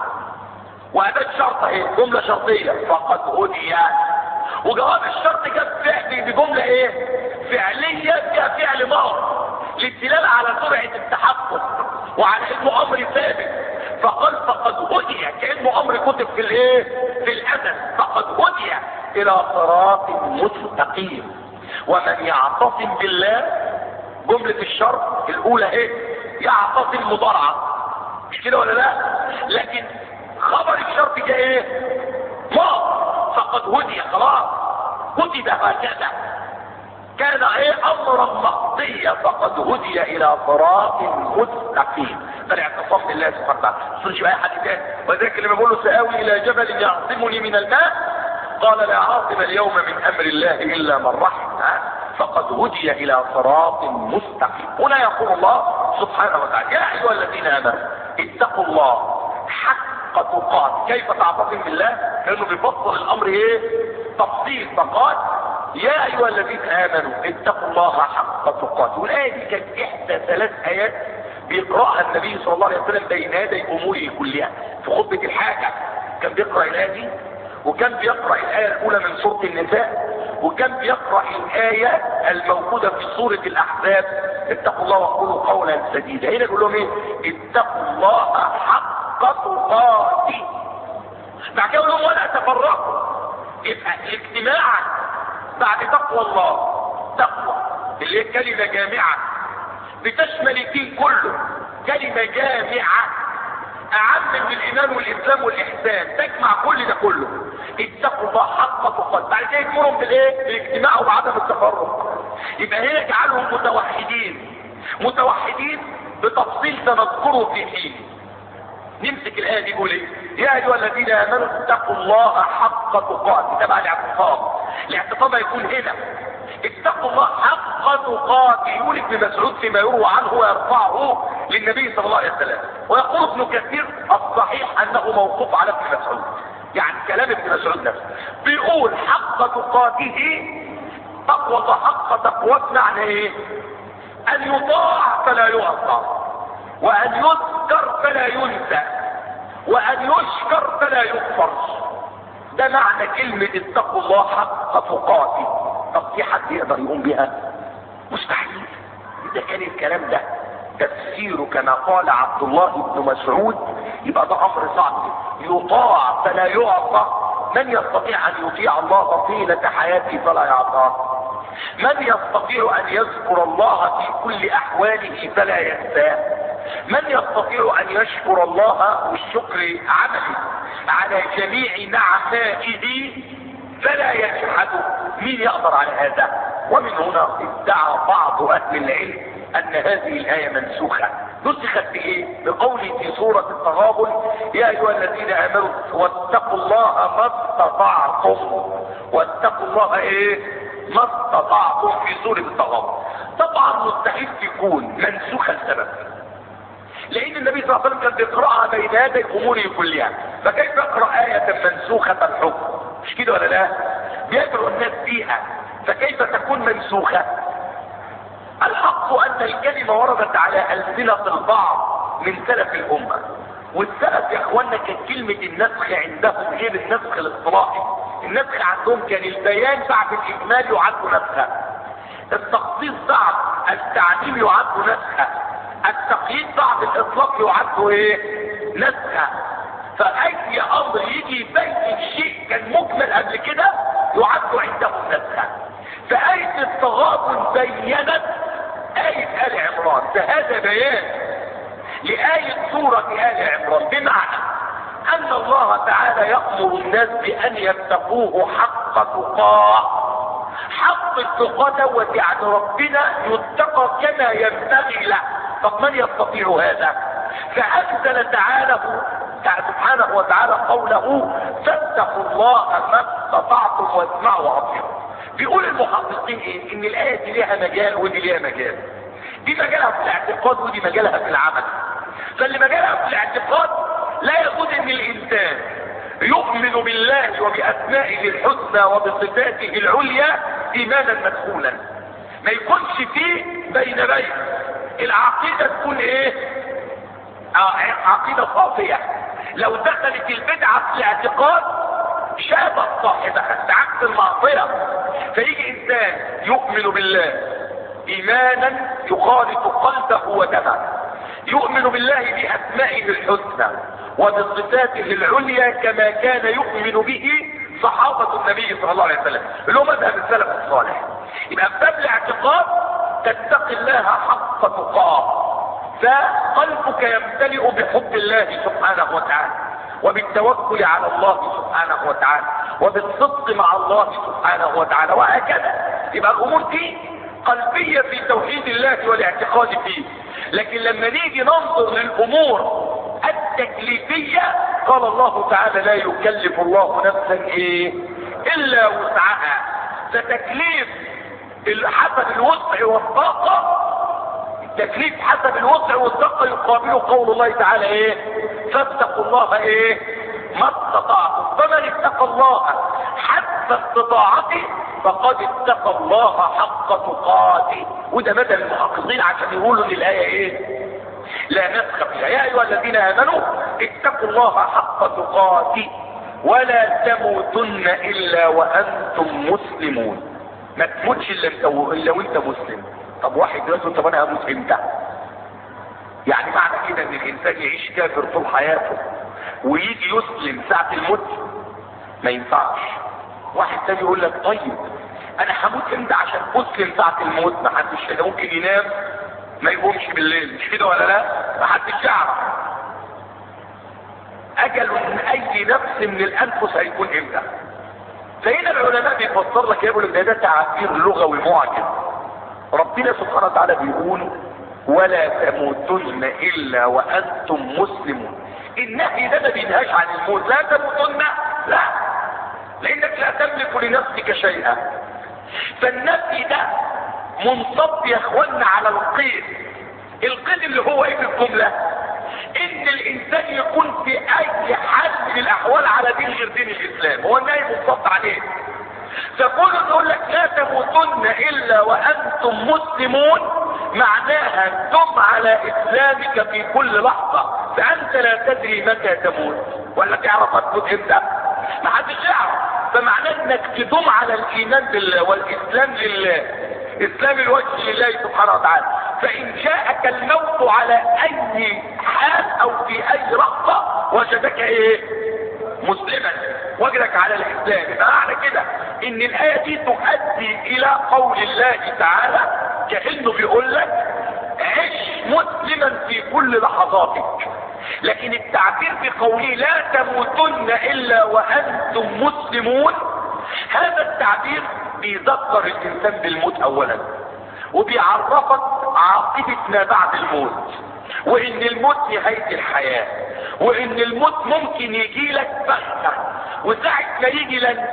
وهذا شرط اهي، جمله شرطيه، فقد هدي. وجواب الشرط جاب فعل بجمله ايه؟ فعليه فيها فعل ماضي للدلاله على سرعه التحقق وعلى انه امر ثابت. فقال فقد هدي كانه امر كتب في الايه؟ في الازل. فقد هدي الى صراط مستقيم. ومن يعتصم بالله، جمله الشرط الاولى ايه؟ يعتصم مضارعه، مش كده ولا لا؟ لكن خبر الشرط جاء ايه؟ ماضي. فقد هدي، خلاص كتب هكذا، كان ايه؟ امرا مقضيا. فقد هدي الى صراط مستقيم. فالاعتصام بالله سبحانه وتعالى. مش بقى حد تاني. وذلك لما بقول له سآوي الى جبل يعصمني من الماء قال لا عاصم اليوم من امر الله الا من رحم. فقد هدي الى صراط مستقيم. هنا يقول الله سبحانه وتعالى يا ايها الذين امنوا اتقوا الله حق تقاته. كيف تعتصم بالله؟ لانه بيفصل الامر ايه؟ تفصيل. فقال يا ايها الذين امنوا اتقوا الله حق تقاته. والايه دي كانت احدى 3 ايات بيقراها النبي صلى الله عليه وسلم بين يدي اموره كلها. في خطبه الحاجه كان بيقرا الايه دي، وكان بيقرا الايه الاولى من سوره النساء، وكان بيقرا الايه الموجوده في سوره الاحزاب اتقوا الله وقولوا قولا سديدا. هنا يقول لهم ايه؟ اتقوا الله حق تقاته. بعد كده يقول لهم ولا تفرقوا. يبقى الاجتماع بعد تقوى الله، تقوى اللي هي كلمه جامعه بتشمل الدين كله، كلمه جامعه اعم من الايمان والاسلام والاحسان، تجمع كل ده كله. اتقوا الله حق القلب، بعد كده يأمرهم بالايه؟ بالاجتماع وبعدم التفرق. يبقى هي يجعلهم متوحدين. متوحدين بتفصيل سنذكره في حين. نمسك الآية دي يقول ايه؟ يا أيها الذين آمنوا اتقوا الله حق تقاته. ده بقى الاعتصام. الاعتصام هيكون هنا. اتقوا الله حق تقاته. يقول ابن مسعود فيما يروى عنه ويرفعه للنبي صلى الله عليه وسلم، ويقول ابن كثير الصحيح أنه موقوف على ابن مسعود، يعني كلام ابن مسعود نفسه. بيقول حق تقاته، تقوى الله حق تقوى معنى ايه؟ أن يطاع فلا يعصى، وأن يذكر فلا ينسى، وأن يشكر فلا يكفر. ده معنى كلمة اتقوا الله حق تقاته. طب في حد يقدر يقوم بها؟ مستحيل. إذا كان الكلام ده تفسيره كما قال عبد الله بن مسعود يبقى ده أمر صعب. يطاع فلا يعصى. من يستطيع أن يطيع الله طيلة حياته فلا يعصاه؟ من يستطيع أن يذكر الله في كل أحواله فلا ينساه؟ من يستطيع أن يشكر الله والشكر عمله على جميع نعمائه فلا يجحده؟ مين يقدر على هذا؟ ومن هنا ادعى بعض أهل العلم أن هذه الآية منسوخة. نسخت بإيه؟ بقوله في سورة التغابن يا أيها الذين آمنوا واتقوا الله ما استطعتم. واتقوا الله إيه؟ ما استطعتم في سورة التغابن. طبعا مستحيل تكون منسوخة السبب، لأن النبي صلى الله عليه وسلم كان بيقرأها بين يدي أموره كلها، فكيف يقرأ آية منسوخة الحكم؟ مش كده ولا لا؟ بيدعو الناس فيها، فكيف تكون منسوخة؟ الحق أن الكلمة وردت على ألسنة البعض من سلف الأمة، والسلف يا اخوانا كان كلمة النسخ عندهم غير النسخ الاصطلاحي. النسخ عندهم كان البيان بعد الإجمال يعد نسخا، التخصيص بعد التعليم يعد نسخا، التقييد بعد الإطلاق يعد ايه؟ نسخا. فأي أمر يجي يبين الشيء كان مكمل قبل كده يعد عندهم نسخا. فآية التغابن بينت آية آل عمران، فهذا بيان لآية سورة آل عمران، بمعنى أن الله تعالى يأمر الناس بأن يتقوه حق تقاه. حق التقاه دوت يعني ربنا يتقى كما ينبغي له. طب من يستطيع هذا؟ فأنزل تعالى سبحانه وتعالى قوله فاتقوا الله ما استطعتم واسمعوا واطيعوا. بيقول المحققين ايه؟ ان الآية دي ليها مجال ودي ليها مجال. دي مجالها في الاعتقاد ودي مجالها في العمل. فاللي مجالها في الاعتقاد لا يجوز ان الانسان يؤمن بالله وباسمائه الحسنى وبصفاته العليا ايمانا مدخولا، ما يكونش فيه بين العقيدة تكون ايه؟ عقيدة صافية. لو دخلت البدعة في الاعتقاد شابت صاحبها بعكس المعصية. فيجي انسان يؤمن بالله ايمانا يخالط قلبه ودمه، يؤمن بالله باسمائه الحسنى وبصفاته العليا كما كان يؤمن به صحابة النبي صلى الله عليه وسلم اللي هو مذهب السلف الصالح. يبقى في باب الاعتقاد تتقي الله حق تقاه، فقلبك يمتلئ بحب الله سبحانه وتعالى وبالتوكل على الله سبحانه وتعالى وبالصدق مع الله سبحانه وتعالى، وهكذا. يبقى الامور دي قلبية في توحيد الله والاعتقاد فيه. لكن لما نيجي ننظر للامور التكليفية قال الله تعالى لا يكلف الله نفسا ايه الا وسعها. فتكليف حسب الوسع والطاقة، التكليف حسب الوسع والطاقة يقابله قول الله تعالى ايه؟ فاتقوا الله ايه؟ ما استطعتم. فمن اتقى الله حسب استطاعته فقد اتقى الله حق تقاته. وده مثل المحققين عشان يقولوا ان الآية ايه؟ لا نسخ فيها. يا ايها الذين امنوا اتقوا الله حق تقاته ولا تموتن الا وانتم مسلمون. ما تموتش الا وانت مسلم. طب واحد يقول طب انا هموت امتى؟ يعني معنى كده ان الانسان يعيش كافر طول حياته ويجي يسلم ساعة الموت؟ ما ينفعش. واحد تاني يقول لك طيب انا هموت امتى عشان اسلم ساعة الموت؟ ما حدش ممكن ينام ما يقومش بالليل، مش كده ولا لا؟ ما حدش يعرف اجل من اي نفس من الانفس هيكون امتى. فهنا العلماء بيفسر لك يقول ان ده تعبير لغوي معجز. ربنا سبحانه وتعالى بيقول ولا تموتن الا وانتم مسلمون. النهي ده ما بينهاش عن الموت، لا تموتن، لا، لانك لا تملك لنفسك شيئا. فالنفي ده منصب يا اخوانا على القيد. القيد اللي هو ايه في الجمله؟ ان الانسان يكون في اي حال من الاحوال على دين غير دين الاسلام، هو النهي منصب عليه. فكل يقول لك لا تموتن الا وانتم مسلمون، معناها انتم على اسلامك في كل لحظه، فانت لا تدري متى تموت ولا تعرف هتموت امتى، ما حدش يعرف. فمعناه انك تدوم على الايمان بالله والاسلام لله، اسلام الوجه لله سبحانه وتعالى. فان جاءك الموت على اي حال او في اي لحظه وجدك ايه؟ مسلما، وجدك على الاسلام. فمعنى كده ان الايه دي تؤدي الى قول الله تعالى كأنه بيقول لك عش مسلما في كل لحظاتك. لكن التعبير بقوله لا تموتن الا وانتم مسلمون، هذا التعبير بيذكر الانسان بالموت اولا، وبيعرفك عاقبة ما بعد الموت، وان الموت نهاية الحياة، وان الموت ممكن يجي لك بغتة، وساعة ما يجي لن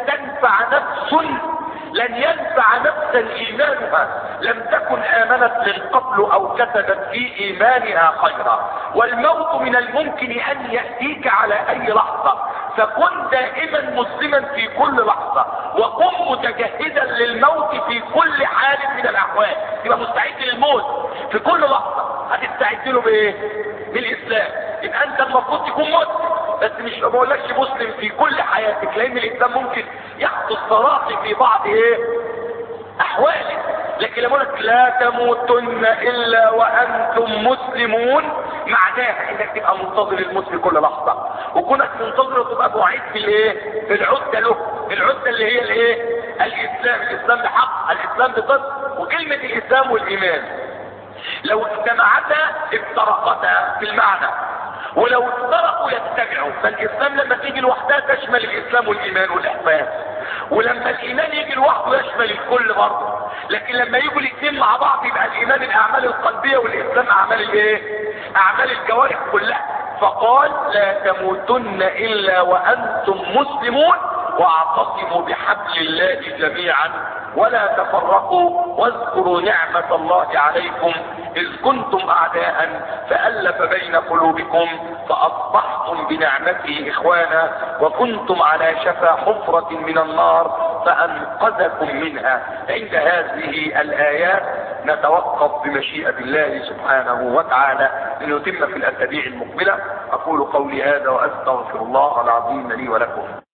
ينفع نفسا ايمانها لم تكن امنت من قبل او كسبت في ايمانها خيرا. والموت من الممكن ان يأتيك على اي لحظة، فكن دائما مسلما في كل لحظة، وكن متجهزا للموت في كل حال من الاحوال. يبقى مستعد للموت في كل لحظة. هتستعد له بايه؟ بالاسلام. يبقى انت المفروض تكون مسلم، بس مش بقولكش مسلم في كل حياتك، لان الانسان ممكن يحدث تراخي في بعض احواله. لكن لما لك لا تموتن الا وانتم مسلمون، معناها انك تبقى منتظر الموت في كل لحظه، وكونك منتظر وتبقى معيد بالعده له، العده اللي هي الاسلام بحق، الاسلام بصدق. وكلمه الاسلام والايمان لو اجتمعتا افترقتا في المعنى، ولو افترقوا يتبعوا. فالاسلام لما تيجي لوحدها تشمل الاسلام والايمان والاحسان، ولما الايمان يجي لوحده يشمل الكل برضه. لكن لما يجوا الاثنين مع بعض يبقى الايمان الاعمال القلبيه والاسلام اعمال الجوارح كلها. فقال لا تموتن الا وانتم مسلمون، واعتصموا بحبل الله جميعا ولا تفرقوا، واذكروا نعمة الله عليكم إذ كنتم أعداء فألف بين قلوبكم فأصبحتم بنعمته إخوانا، وكنتم على شفا حفرة من النار فأنقذكم منها. عند هذه الآيات نتوقف بمشيئة الله سبحانه وتعالى لنتم في الأسابيع المقبلة. أقول قولي هذا وأستغفر الله العظيم لي ولكم.